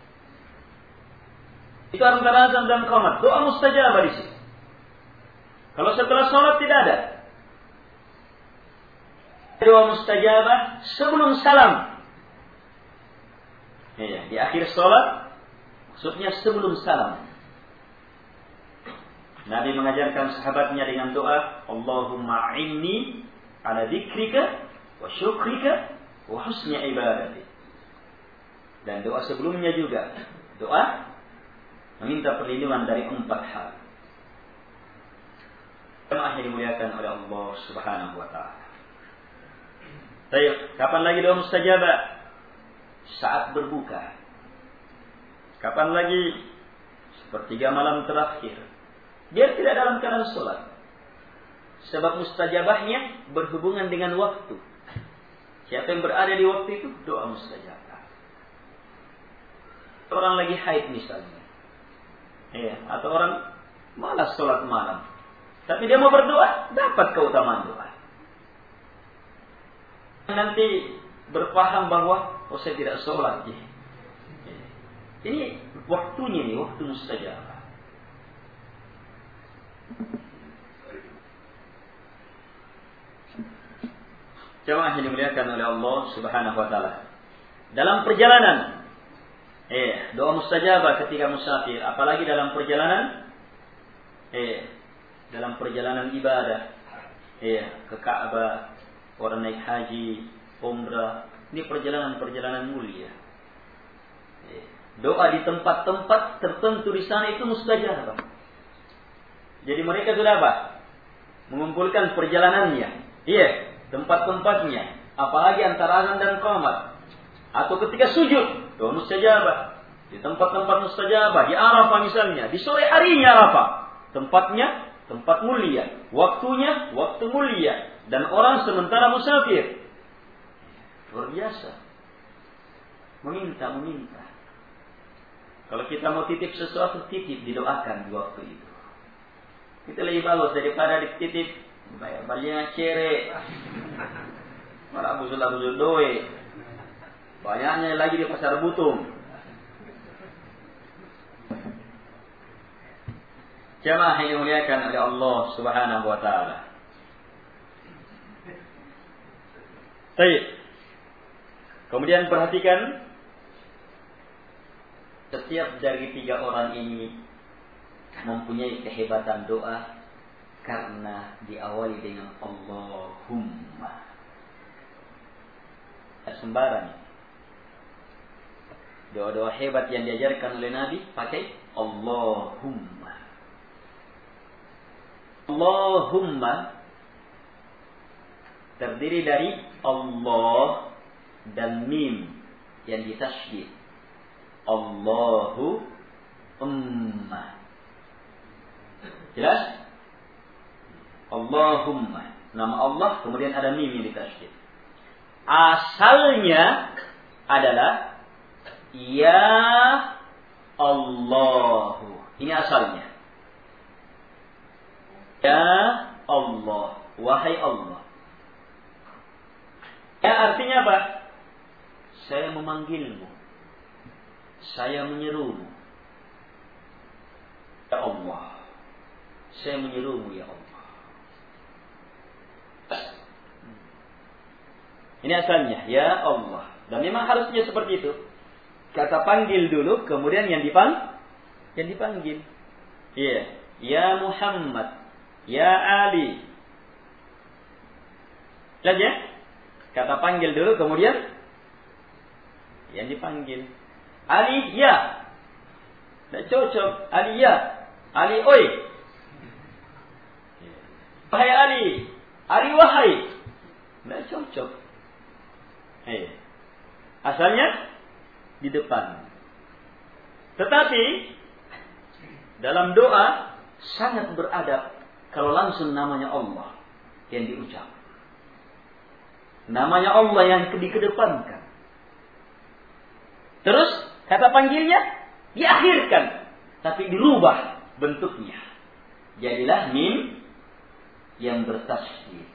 Itu antara azan dan qamat. Doa mustajabah di situ. Kalau setelah sholat tidak ada. Doa mustajabah sebelum salam. Ya, di akhir sholat, maksudnya sebelum salam. Nabi mengajarkan sahabatnya dengan doa, Allahumma inni ala dzikrika wa syukrika wa husni ibadati. Dan doa sebelumnya juga. Doa meminta perlindungan dari empat hal. Jemaah yang dimuliakan oleh Allah Subhanahu wa taala. Baik, kapan lagi doa mustajabah? Saat berbuka. Kapan lagi? Sepertiga malam terakhir. Biar tidak dalam keadaan sholat. Sebab mustajabahnya berhubungan dengan waktu. Siapa yang berada di waktu itu, doa mustajabah. Orang lagi haid misalnya. Ya, atau orang malas sholat malam. Tapi dia mau berdoa, dapat keutamaan doa. Nanti berpaham bahwa oh saya tidak sholat. Ini waktunya nih, waktu mustajabah. Jemaah yang dimuliakan oleh Allah Subhanahu wa taala. Dalam perjalanan, eh doa mustajabah ketika musafir, apalagi dalam perjalanan eh dalam perjalanan ibadah, eh ke Ka'bah, orang naik haji, umrah, ini perjalanan-perjalanan mulia. Eh, doa di tempat-tempat tertentu di sana itu mustajabah. Jadi mereka sudah apa? Mengumpulkan perjalanannya. Iya, tempat-tempatnya. Apalagi antara azan dan qamat. Atau ketika sujud, doa mustajabah. Di tempat-tempat mustajabah, di Arafah misalnya, di sore harinya Arafah. Tempatnya, tempat mulia. Waktunya, waktu mulia. Dan orang sementara musafir. Luar biasa. Meminta-meminta. Kalau kita mau titip sesuatu, titip, didoakan di waktu itu. Itu lebih bagus daripada dititip bayar banyak cere. Malah busul-busul doe. Banyaknya lagi di pasar Butung. Jemaah yang dimuliakan oleh Allah Subhanahu wa taala. Baik. Kemudian perhatikan setiap dari tiga orang ini mempunyai kehebatan doa karena diawali dengan Allahumma. Tak sembarang. Doa-doa hebat yang diajarkan oleh Nabi pakai Allahumma. Allahumma terdiri dari Allah dan mim yang ditasydid. Allahu umma. Jelas? Allahumma. Nama Allah kemudian ada mim yang ditasydid. Asalnya adalah ya Allahu. Ini asalnya. Ya Allah, wahai Allah. Ya artinya apa? Saya memanggilmu. Saya menyerumu. Ya Allah. Saya menyerumu ya Allah. Ini asalnya, ya Allah. Dan memang harusnya seperti itu. Kata panggil dulu, kemudian yang dipang, yang dipanggil. Iya, ya Muhammad, ya Ali. Lihat ya. Kata panggil dulu, kemudian yang dipanggil. Ali, ya. Tidak cocok. Ali, ya. Ali, oi. Wahai Ali. Ali, wahai. Tidak cocok. Hey. Asalnya di depan. Tetapi dalam doa sangat beradab kalau langsung namanya Allah yang diucap. Namanya Allah yang dikedepankan. Terus kata panggilnya diakhirkan, tapi dirubah bentuknya. Jadilah mim yang bertasydid.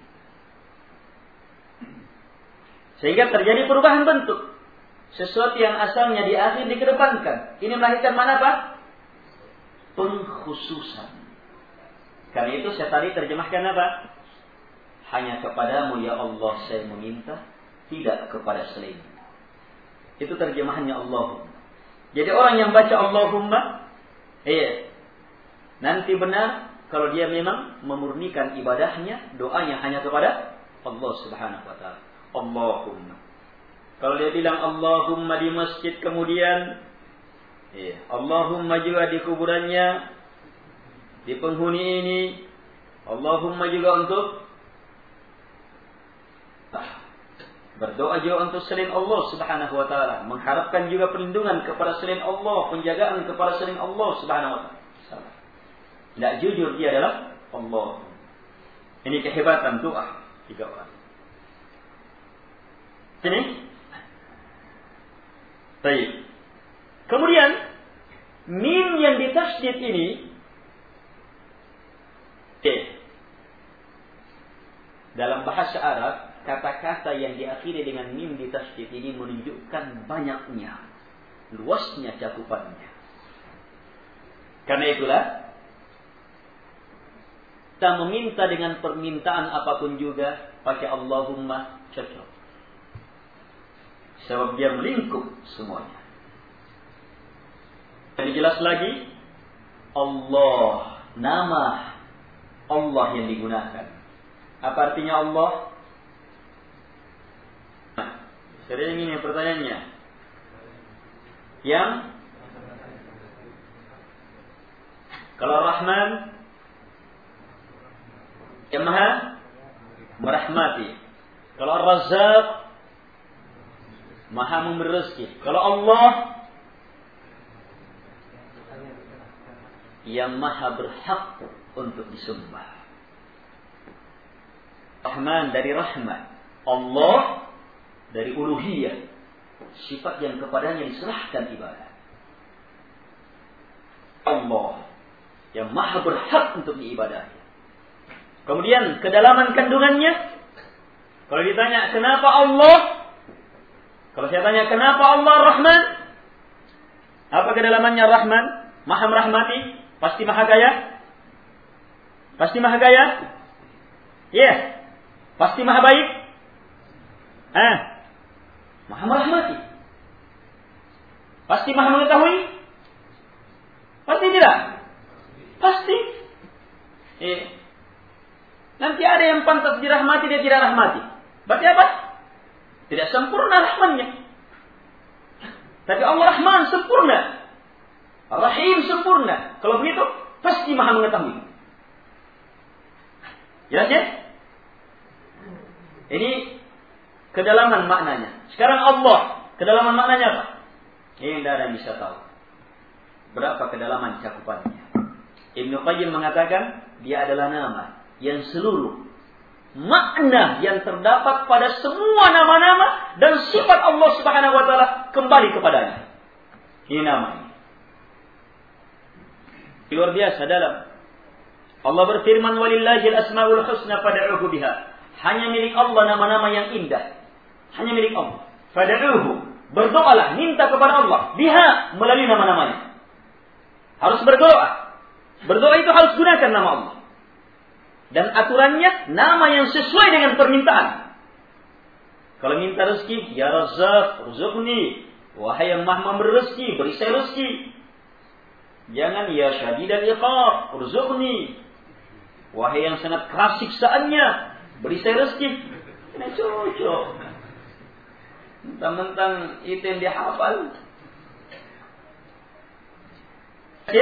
Sehingga terjadi perubahan bentuk. Sesuatu yang asalnya di akhir dikedepankan. Ini melahirkan mana Pak? Pengkhususan. Karena itu saya tadi terjemahkan apa? Hanya kepadamu ya Allah saya meminta, tidak kepada selain. Itu terjemahannya Allahumma. Jadi orang yang baca Allahumma, iya, nanti benar kalau dia memang memurnikan ibadahnya, doanya hanya kepada Allah Subhanahu wa taala. Allahumma. Kalau dia bilang Allahumma di masjid kemudian, iya, Allahumma juga di kuburannya, di penghuni ini, Allahumma juga untuk ah, berdoa juga untuk selain Allah Subhanahu wa taala, mengharapkan juga perlindungan kepada selain Allah, penjagaan kepada selain Allah Subhanahu wa taala. Tidak jujur dia adalah Allah. Ini kehebatan doa tiga orang. Sini. Baik. Kemudian mim yang ditasydid ini eh, dalam bahasa Arab kata-kata yang diakhiri dengan mim ditasydid ini menunjukkan banyaknya, luasnya cakupannya. Karena itulah kita meminta dengan permintaan apapun juga pakai Allahumma cocok. Sebab dia melingkup semuanya. Jadi jelas lagi, Allah, nama Allah yang digunakan. Apa artinya Allah? Nah, sering ini pertanyaannya. Yang kalau Rahman, yang Maha merahmati. Kalau Ar-Razzaq, Maha memberi rezeki. Kalau Allah yang maha berhak untuk disembah. Rahman dari rahmat. Allah dari uluhiyah. Sifat yang kepadanya diserahkan ibadah. Allah yang maha berhak untuk diibadahi. Kemudian kedalaman kandungannya. Kalau ditanya kenapa Allah? Kalau saya tanya kenapa Allah Rahman? Apa kedalamannya Rahman? Maha merahmati? Pasti maha kaya? Pasti maha kaya? Ya. Yeah. Pasti maha baik? Ah. Maha merahmati. Pasti maha mengetahui? Pasti tidak? Pasti. Ya. Yeah. Nanti ada yang pantas dirahmati, dia tidak rahmati. Berarti apa? Tidak sempurna rahmannya. Tapi Allah Rahman sempurna. Rahim sempurna. Kalau begitu, pasti maha mengetahui. Jelas ya? Ini kedalaman maknanya. Sekarang Allah, kedalaman maknanya apa? Ini tidak ada yang bisa tahu. Berapa kedalaman cakupannya? Ibnu Qayyim mengatakan, dia adalah nama yang seluruh makna yang terdapat pada semua nama-nama dan sifat Allah Subhanahu wa taala kembali kepadanya. Ini namanya. Luar biasa dalam. Allah berfirman, walillahil asmaul husna fad'uhu biha. Hanya milik Allah nama-nama yang indah. Hanya milik Allah. Fad'uhu. Berdoalah, minta kepada Allah biha, melalui nama-namanya. Harus berdoa. Berdoa itu harus gunakan nama Allah. Dan aturannya nama yang sesuai dengan permintaan. Kalau minta rezeki, ya Razzaq, rzuqni. Wahai yang maha memberi rezeki, beri saya rezeki. Jangan ya syadidal iqab, rzuqni. Wahai yang sangat keras siksaannya, beri saya rezeki. Ini cocok. Mentang-mentang itu yang dihafal. Ya?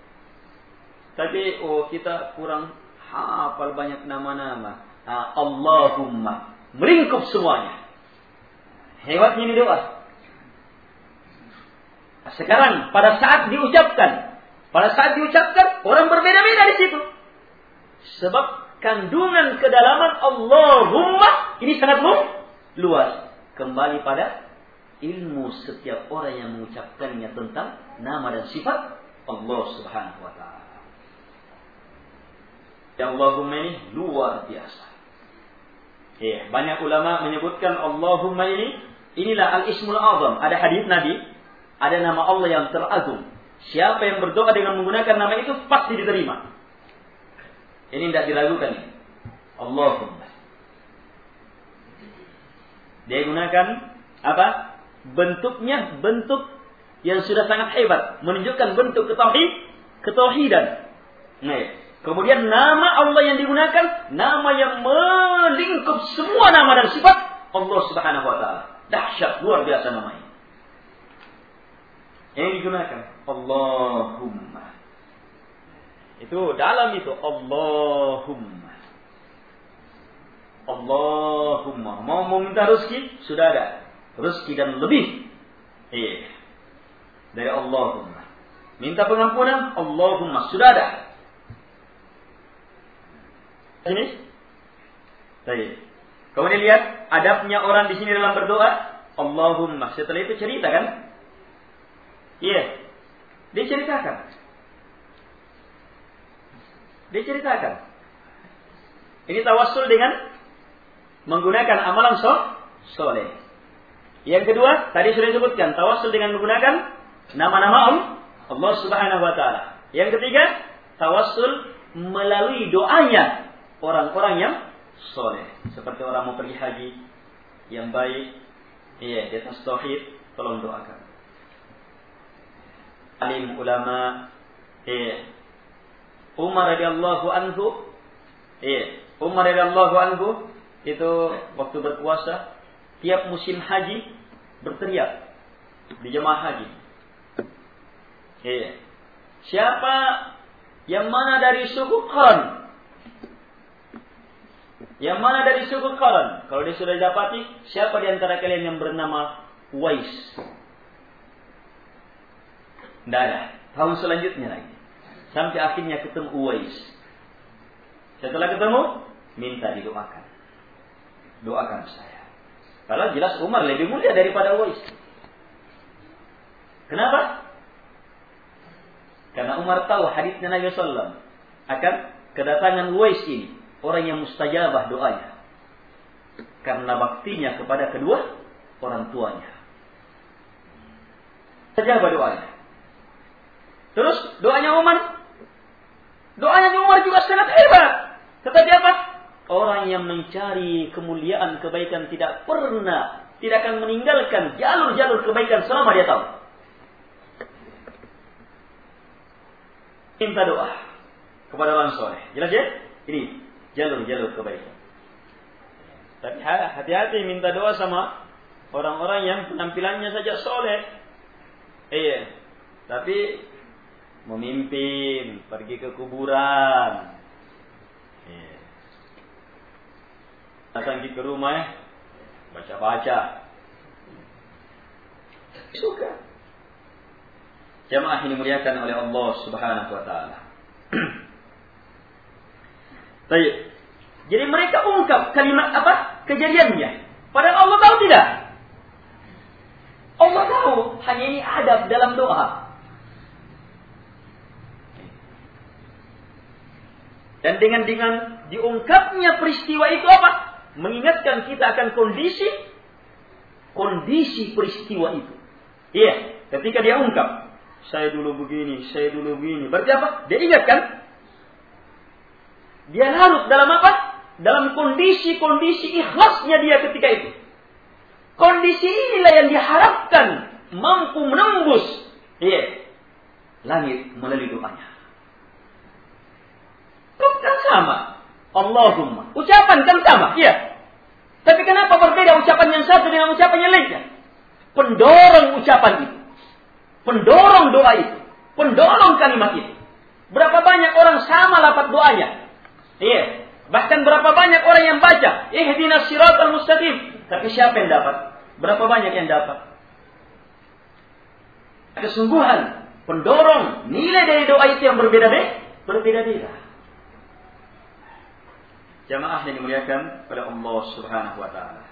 Tapi oh kita kurang hafal banyak nama-nama. Nah, Allahumma melingkup semuanya. Hebatnya ini doa. Sekarang pada saat diucapkan, pada saat diucapkan orang berbeda-beda di situ. Sebab kandungan kedalaman Allahumma ini sangat luas. Kembali pada ilmu setiap orang yang mengucapkannya tentang nama dan sifat Allah Subhanahu wa taala. Ya Allahumma ini luar biasa. Ya, banyak ulama menyebutkan Allahumma ini inilah al-ismul azam. Ada hadis Nabi, ada nama Allah yang teragung. Siapa yang berdoa dengan menggunakan nama itu pasti diterima. Ini tidak diragukan. Allahumma. Dia gunakan apa? Bentuknya bentuk yang sudah sangat hebat, menunjukkan bentuk ketauhid, ketauhidan. Nah, kemudian nama Allah yang digunakan, nama yang melingkup semua nama dan sifat Allah Subhanahu wa taala. Dahsyat, luar biasa namanya. Yang digunakan Allahumma. Itu dalam itu Allahumma. Allahumma. Mau meminta rezeki, sudah ada. Rezeki dan lebih. Iya. Dari Allahumma. Minta pengampunan, Allahumma. Sudah ada. Ini. Baik. Kemudian lihat adabnya orang di sini dalam berdoa. Allahumma. Setelah itu cerita kan? Iya. Dia ceritakan. Dia ceritakan. Ini tawassul dengan menggunakan amalan soleh. Yang kedua, tadi sudah disebutkan tawassul dengan menggunakan nama-nama Allah Subhanahu wa taala. Yang ketiga, tawassul melalui doanya orang-orang yang soleh. Seperti orang mau pergi haji yang baik, iya, di atas tauhid, tolong doakan. Alim ulama, iya. Umar radhiyallahu anhu, iya, Umar radhiyallahu anhu itu waktu berpuasa tiap musim haji berteriak di jemaah haji. Iya. Siapa yang mana dari suku Qaran? Yang mana dari suku Qaran? Kalau dia sudah dapati, siapa di antara kalian yang bernama Uwais? Tidak ada. Tahun selanjutnya lagi. Sampai akhirnya ketemu Uwais. Setelah ketemu, minta didoakan. Doakan saya. Kalau jelas Umar lebih mulia daripada Uwais. Kenapa? Karena Umar tahu hadisnya Nabi sallallahu alaihi wasallam akan kedatangan Uwais ini, orang yang mustajabah doanya. Karena baktinya kepada kedua orang tuanya. Mustajabah doanya. Terus doanya Umar, doanya Umar juga sangat hebat. Tetapi apa? Orang yang mencari kemuliaan kebaikan tidak pernah, tidak akan meninggalkan jalur-jalur kebaikan selama dia tahu. Minta doa kepada orang soleh. Jelas ya? Ini jalur-jalur kebaikan. Tapi hati-hati minta doa sama orang-orang yang penampilannya saja soleh. Iya. Tapi memimpin, pergi ke kuburan. Iya. Datang ke rumah, baca-baca. Suka. Jamaah ini dimuliakan oleh Allah Subhanahu wa taala. Baik. Jadi mereka ungkap kalimat apa? Kejadiannya. Padahal Allah tahu tidak? Allah tahu, hanya ini adab dalam doa. Dan dengan dengan diungkapnya peristiwa itu apa? Mengingatkan kita akan kondisi kondisi peristiwa itu. Iya, ketika dia ungkap, saya dulu begini, saya dulu begini. Berarti apa? Dia ingatkan. Dia larut dalam apa? Dalam kondisi-kondisi ikhlasnya dia ketika itu. Kondisi inilah yang diharapkan mampu menembus, iya, langit melalui doanya. Kan sama. Allahumma. Ucapan kan sama. Iya. Tapi kenapa berbeda ucapan yang satu dengan ucapan yang lainnya? Pendorong ucapan itu. Pendorong doa itu. Pendorong kalimat itu. Berapa banyak orang sama lafaz doanya. Iya. Bahkan berapa banyak orang yang baca. Ihdinas siratal mustaqim. Tapi siapa yang dapat? Berapa banyak yang dapat? Kesungguhan. Pendorong. Nilai dari doa itu yang berbeda-beda. Berbeda-beda. Jamaah yang dimuliakan pada Allah Subhanahu wa taala.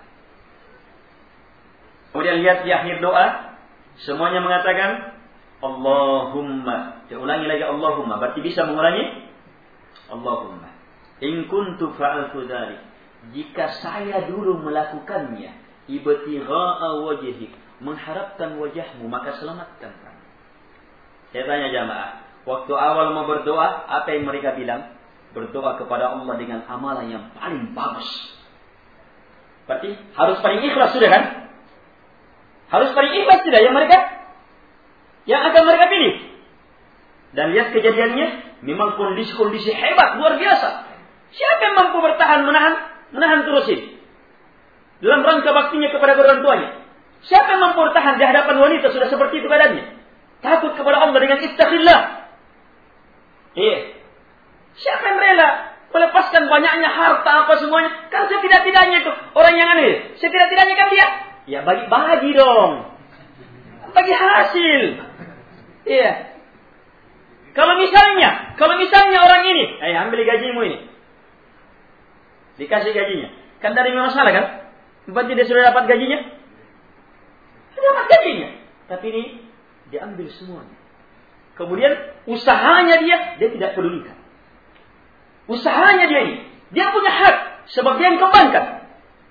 Kemudian lihat di akhir doa, semuanya mengatakan Allahumma. Saya ulangi lagi Allahumma, berarti bisa mengulangi Allahumma. In kuntu fa'altu dzalik. Jika saya dulu melakukannya, ibtigha'a wajhik, mengharapkan wajahmu, maka selamatkan kami. Saya tanya jamaah, waktu awal mau berdoa, apa yang mereka bilang? Berdoa kepada Allah dengan amalan yang paling bagus. Berarti harus paling ikhlas sudah kan? Harus paling ikhlas sudah yang mereka yang akan mereka pilih. Dan lihat kejadiannya, memang kondisi-kondisi hebat luar biasa. Siapa yang mampu bertahan menahan menahan terus ini? Dalam rangka baktinya kepada orang tuanya. Siapa yang mampu bertahan di hadapan wanita sudah seperti itu badannya? Takut kepada Allah dengan ittaqillah. Iya. Siapa yang rela melepaskan banyaknya harta apa semuanya? Kan setidak-tidaknya itu orang yang aneh. Setidak-tidaknya kan dia, ya bagi-bagi dong. Bagi hasil. Iya. Kalau misalnya, kalau misalnya orang ini, eh ambil gajimu ini. Dikasih gajinya. Kan dari masalah kan? Berarti dia sudah dapat gajinya? Sudah dapat gajinya. Tapi ini diambil semuanya. Kemudian usahanya dia, dia tidak pedulikan. Usahanya dia ini. Dia punya hak. Sebab dia yang kembangkan.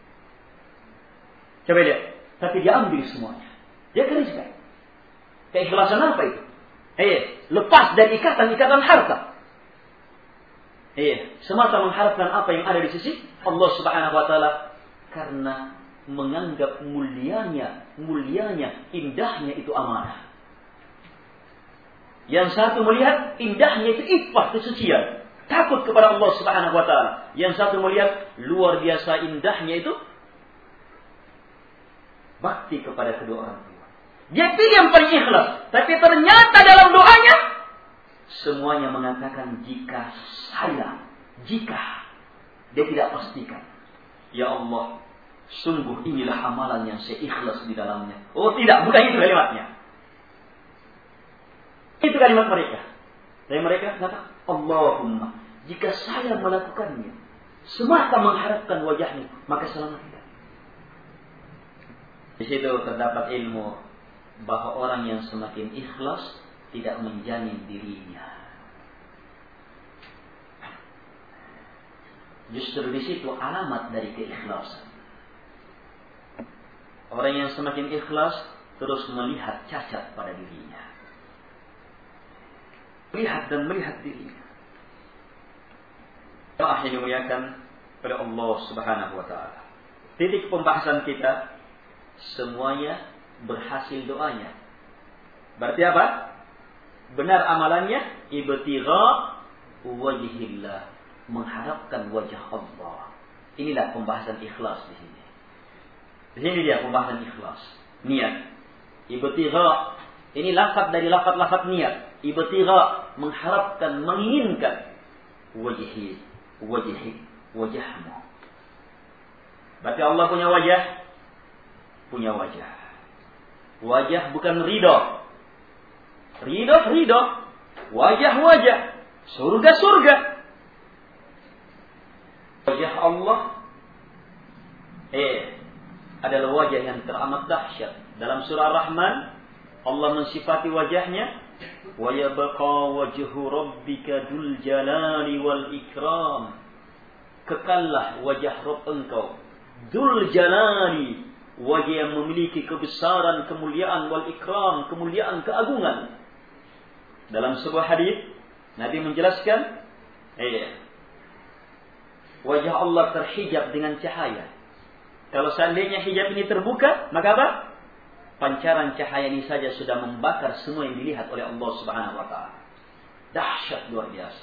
Coba lihat. Tapi dia ambil semuanya. Dia keriskan. Keikhlasan apa itu? Eh, lepas dari ikatan-ikatan harta. Eh, semata mengharapkan apa yang ada di sisi Allah Subhanahu wa taala. Karena menganggap mulianya, mulianya, indahnya itu amanah. Yang satu melihat indahnya itu iffah, kesucian. Takut kepada Allah Subhanahu wa taala. Yang satu melihat luar biasa indahnya itu bakti kepada kedua orang tua. Dia pilih yang paling ikhlas, tapi ternyata dalam doanya semuanya mengatakan jika saya, jika dia tidak pastikan. Ya Allah, sungguh inilah amalan yang saya ikhlas di dalamnya. Oh tidak, bukan itu kalimatnya. Itu kalimat mereka. Dan mereka kata, Allahumma, jika saya melakukannya, semata mengharapkan wajahmu, maka selamatkan. Di situ terdapat ilmu bahwa orang yang semakin ikhlas tidak menjamin dirinya. Justru di situ alamat dari keikhlasan. Orang yang semakin ikhlas terus melihat cacat pada dirinya. Melihat dan melihat dirinya. Doa yang dimuliakan oleh Allah Subhanahu wa taala. Titik pembahasan kita semuanya berhasil doanya. Berarti apa? Benar amalannya ibtigha wajhillah, mengharapkan wajah Allah. Inilah pembahasan ikhlas di sini. Di sini dia pembahasan ikhlas. Niat. Ibtigha ini lafaz dari lafaz-lafaz niat. Ibtigha mengharapkan, menginginkan wajhi, wajhi, wajahmu. Berarti Allah punya wajah, punya wajah. Wajah bukan ridho. Ridho, ridho. Wajah, wajah. Surga, surga. Wajah Allah eh adalah wajah yang teramat dahsyat. Dalam surah Ar-Rahman Allah mensifati wajahnya Wa yabqa wajhu rabbika dzul jalali wal ikram. Kekallah wajah Rabb engkau, dzul jalali, wajah yang memiliki kebesaran, kemuliaan, wal ikram, kemuliaan, keagungan. Dalam sebuah hadis Nabi menjelaskan, eh, wajah Allah terhijab dengan cahaya. Kalau seandainya hijab ini terbuka, maka apa? Pancaran cahaya ini saja sudah membakar semua yang dilihat oleh Allah Subhanahu wa taala. Dahsyat luar biasa.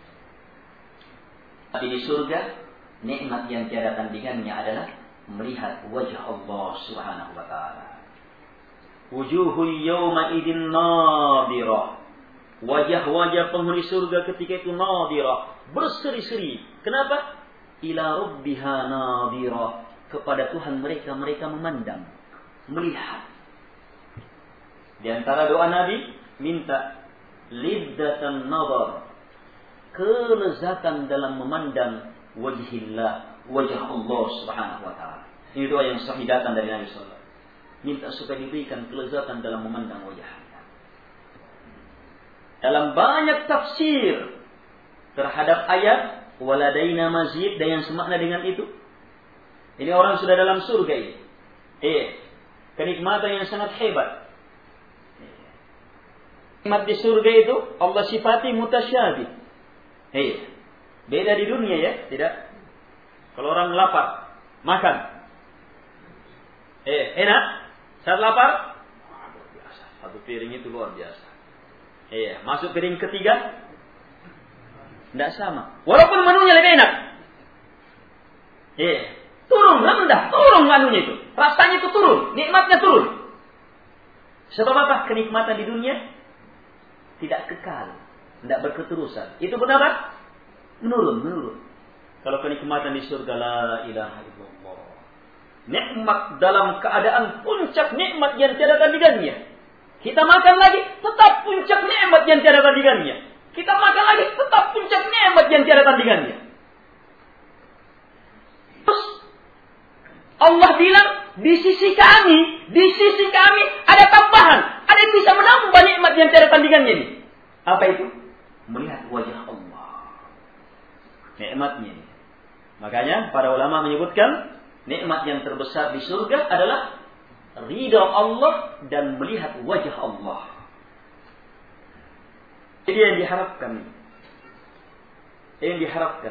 Tapi di surga, nikmat yang tiada tandingannya adalah melihat wajah Allah Subhanahu wa taala. Wujuhul yawma idzin nadirah. Wajah-wajah penghuni surga ketika itu nadirah, berseri-seri. Kenapa? Ila rabbiha nadirah. Kepada Tuhan mereka mereka memandang, melihat. Di antara doa Nabi, minta lidzatan nazar, kelezatan dalam memandang wajhillah, wajah Allah Subhanahu wa taala. Ini doa yang sahih datang dari Nabi sallallahu alaihi wasallam. Minta supaya diberikan kelezatan dalam memandang wajah Allah. Dalam banyak tafsir terhadap ayat waladaina mazid dan yang semakna dengan itu. Ini orang sudah dalam surga ini. Eh, kenikmatan yang sangat hebat. Nikmat di surga itu Allah sifati mutasyabih. Eh, beda di dunia ya, tidak? Kalau orang lapar, makan. Eh, enak? Saat lapar? Wah, luar biasa. Satu piring itu luar biasa. Eh, masuk piring ketiga? Tidak sama. Walaupun menunya lebih enak. Eh, turun rendah, turun anunya itu. Rasanya itu turun, nikmatnya turun. Sebab apa? Kenikmatan di dunia tidak kekal, tidak berketerusan. Itu benar? Menurun, menurun. Kalau kenikmatan di surga, la ilaha illallah. Nikmat dalam keadaan puncak nikmat yang tiada tandingannya. Kita makan lagi, tetap puncak nikmat yang tiada tandingannya. Kita makan lagi, tetap puncak nikmat yang tiada tandingannya. Terus Allah bilang, di sisi kami, di sisi kami ada tambahan, ada yang bisa menambah nikmat yang tiada tandingannya ini. Apa itu? Melihat wajah Allah. Nikmatnya ini. Makanya para ulama menyebutkan nikmat yang terbesar di surga adalah ridha Allah dan melihat wajah Allah. Ini yang diharapkan. Ini yang diharapkan.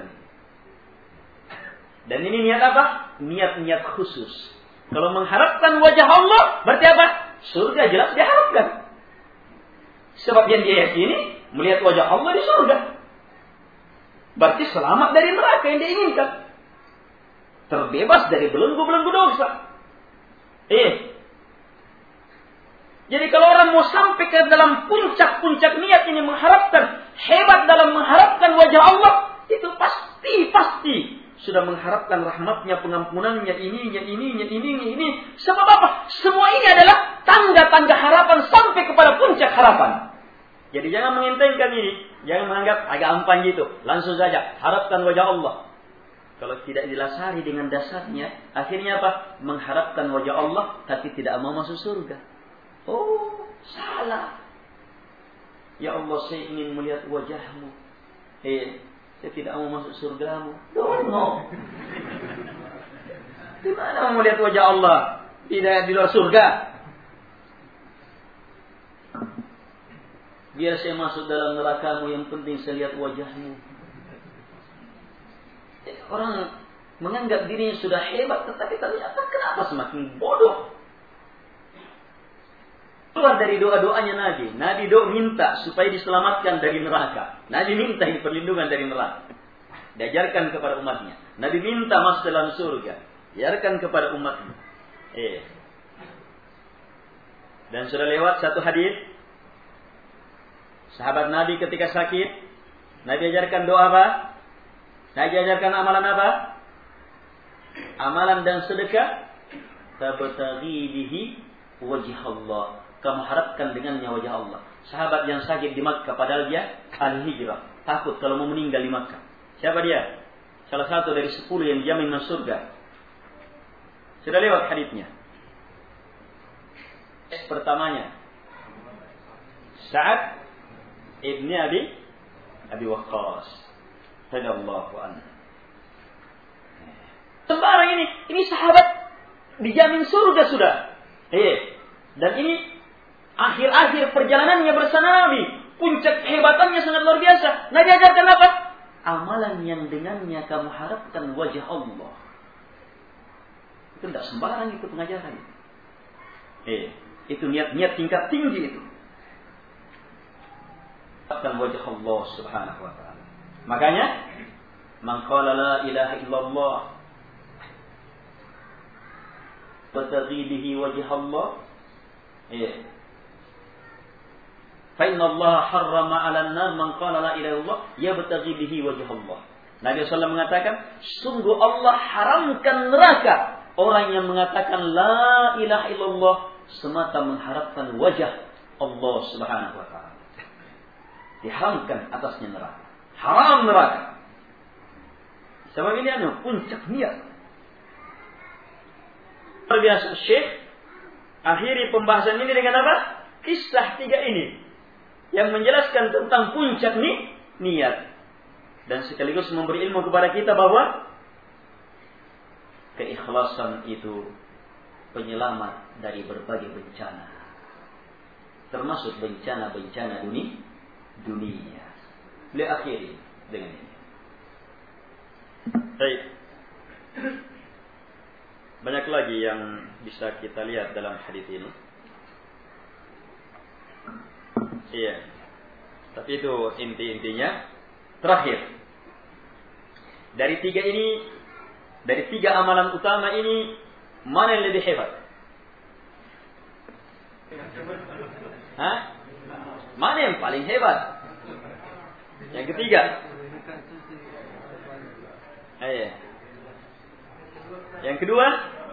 Dan ini niat apa? Niat-niat khusus. Kalau mengharapkan wajah Allah, berarti apa? Surga jelas diharapkan. Sebab yang dia yakini, melihat wajah Allah di surga. Berarti selamat dari neraka yang dia inginkan. Terbebas dari belenggu-belenggu dosa. Eh. Jadi kalau orang mau sampai ke dalam puncak-puncak niat ini mengharapkan, hebat dalam mengharapkan wajah Allah, itu pasti, pasti sudah mengharapkan rahmatnya, pengampunannya, ininya, ininya, ininya, ini. Sebab apa? Semua ini adalah tanda-tanda harapan sampai kepada puncak harapan. Jadi jangan mengentengkan ini. Jangan menganggap agak ampan gitu. Langsung saja harapkan wajah Allah. Kalau tidak dilasari dengan dasarnya, akhirnya apa? Mengharapkan wajah Allah, tapi tidak mau masuk surga. Oh, salah. Ya Allah, saya ingin melihat wajahmu. Eh, saya tidak mau masuk surgamu. No. Di mana mau melihat wajah Allah? Tidak di luar surga. Biar saya masuk dalam nerakamu, yang penting saya lihat wajahmu. Orang menganggap dirinya sudah hebat, tetapi ternyata kenapa semakin bodoh? Keluar dari doa-doanya Nabi. Nabi doa minta supaya diselamatkan dari neraka. Nabi minta perlindungan dari neraka. Diajarkan kepada umatnya. Nabi minta masuk dalam surga. Diajarkan kepada umatnya. Eh. Dan sudah lewat satu hadis. Sahabat Nabi ketika sakit, Nabi ajarkan doa apa? Nabi ajarkan amalan apa? Amalan dan sedekah. Tabtaghi bihi wajh Allah. Kamu harapkan dengannya wajah Allah. Sahabat yang sakit di Makkah, padahal dia ahli hijrah, takut kalau mau meninggal di Makkah. Siapa dia? Salah satu dari sepuluh yang dijamin masuk surga. Sudah lewat hadisnya. Pertamanya, Sa'ad ibn Abi Abi Waqqas radhiyallahu anhu. Sembarang ini, ini sahabat dijamin surga sudah. Eh, dan ini akhir-akhir perjalanannya bersama Nabi. Puncak kehebatannya sangat luar biasa. Nabi ajarkan apa? Amalan yang dengannya kamu harapkan wajah Allah. Itu tidak sembarang itu pengajaran. Eh, itu niat-niat tingkat tinggi itu. Harapkan wajah Allah Subhanahu wa taala. Makanya, man qala la ilaha illallah bataghi bihi wajh Allah. Ya. Fa inna Allah harrama 'alan nar man qala la ilaha illallah yabtaghi bihi wajh Allah. Nabi sallallahu alaihi wasallam mengatakan, sungguh Allah haramkan neraka orang yang mengatakan la ilaha illallah semata mengharapkan wajah Allah Subhanahu wa taala. Diharamkan atasnya neraka. Haram neraka. Sebab ini anu puncak niat. Biasa Syekh akhiri pembahasan ini dengan apa? Kisah tiga ini yang menjelaskan tentang puncak ni, niat dan sekaligus memberi ilmu kepada kita bahwa keikhlasan itu penyelamat dari berbagai bencana, termasuk bencana-bencana dunia. dunia. Beliau akhiri dengan ini. Baik. Banyak lagi yang bisa kita lihat dalam hadis ini. Iya. Tapi itu inti-intinya. Terakhir. Dari tiga ini, dari tiga amalan utama ini, mana yang lebih hebat? Hah? Mana yang paling hebat? Yang ketiga. Ayo. Yang kedua.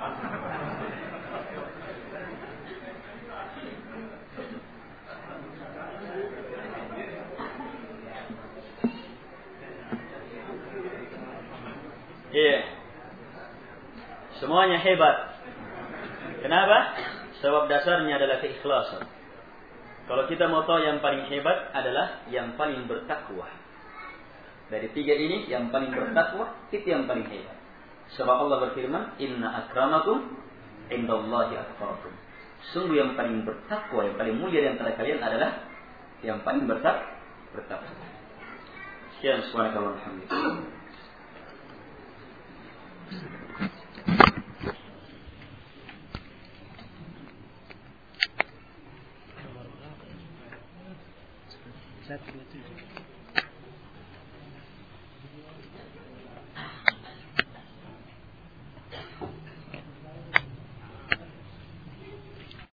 Iya. Semuanya hebat. Kenapa? Sebab dasarnya adalah keikhlasan. Kalau kita mau tahu yang paling hebat adalah yang paling bertakwa. Dari tiga ini yang paling bertakwa itu yang paling hebat. Sebab Allah berfirman, Inna akramakum indallahi atqakum. Sungguh yang paling bertakwa, yang paling mulia di antara kalian adalah yang paling bertak bertakwa. Sekian, subhanallahi walhamdulillah.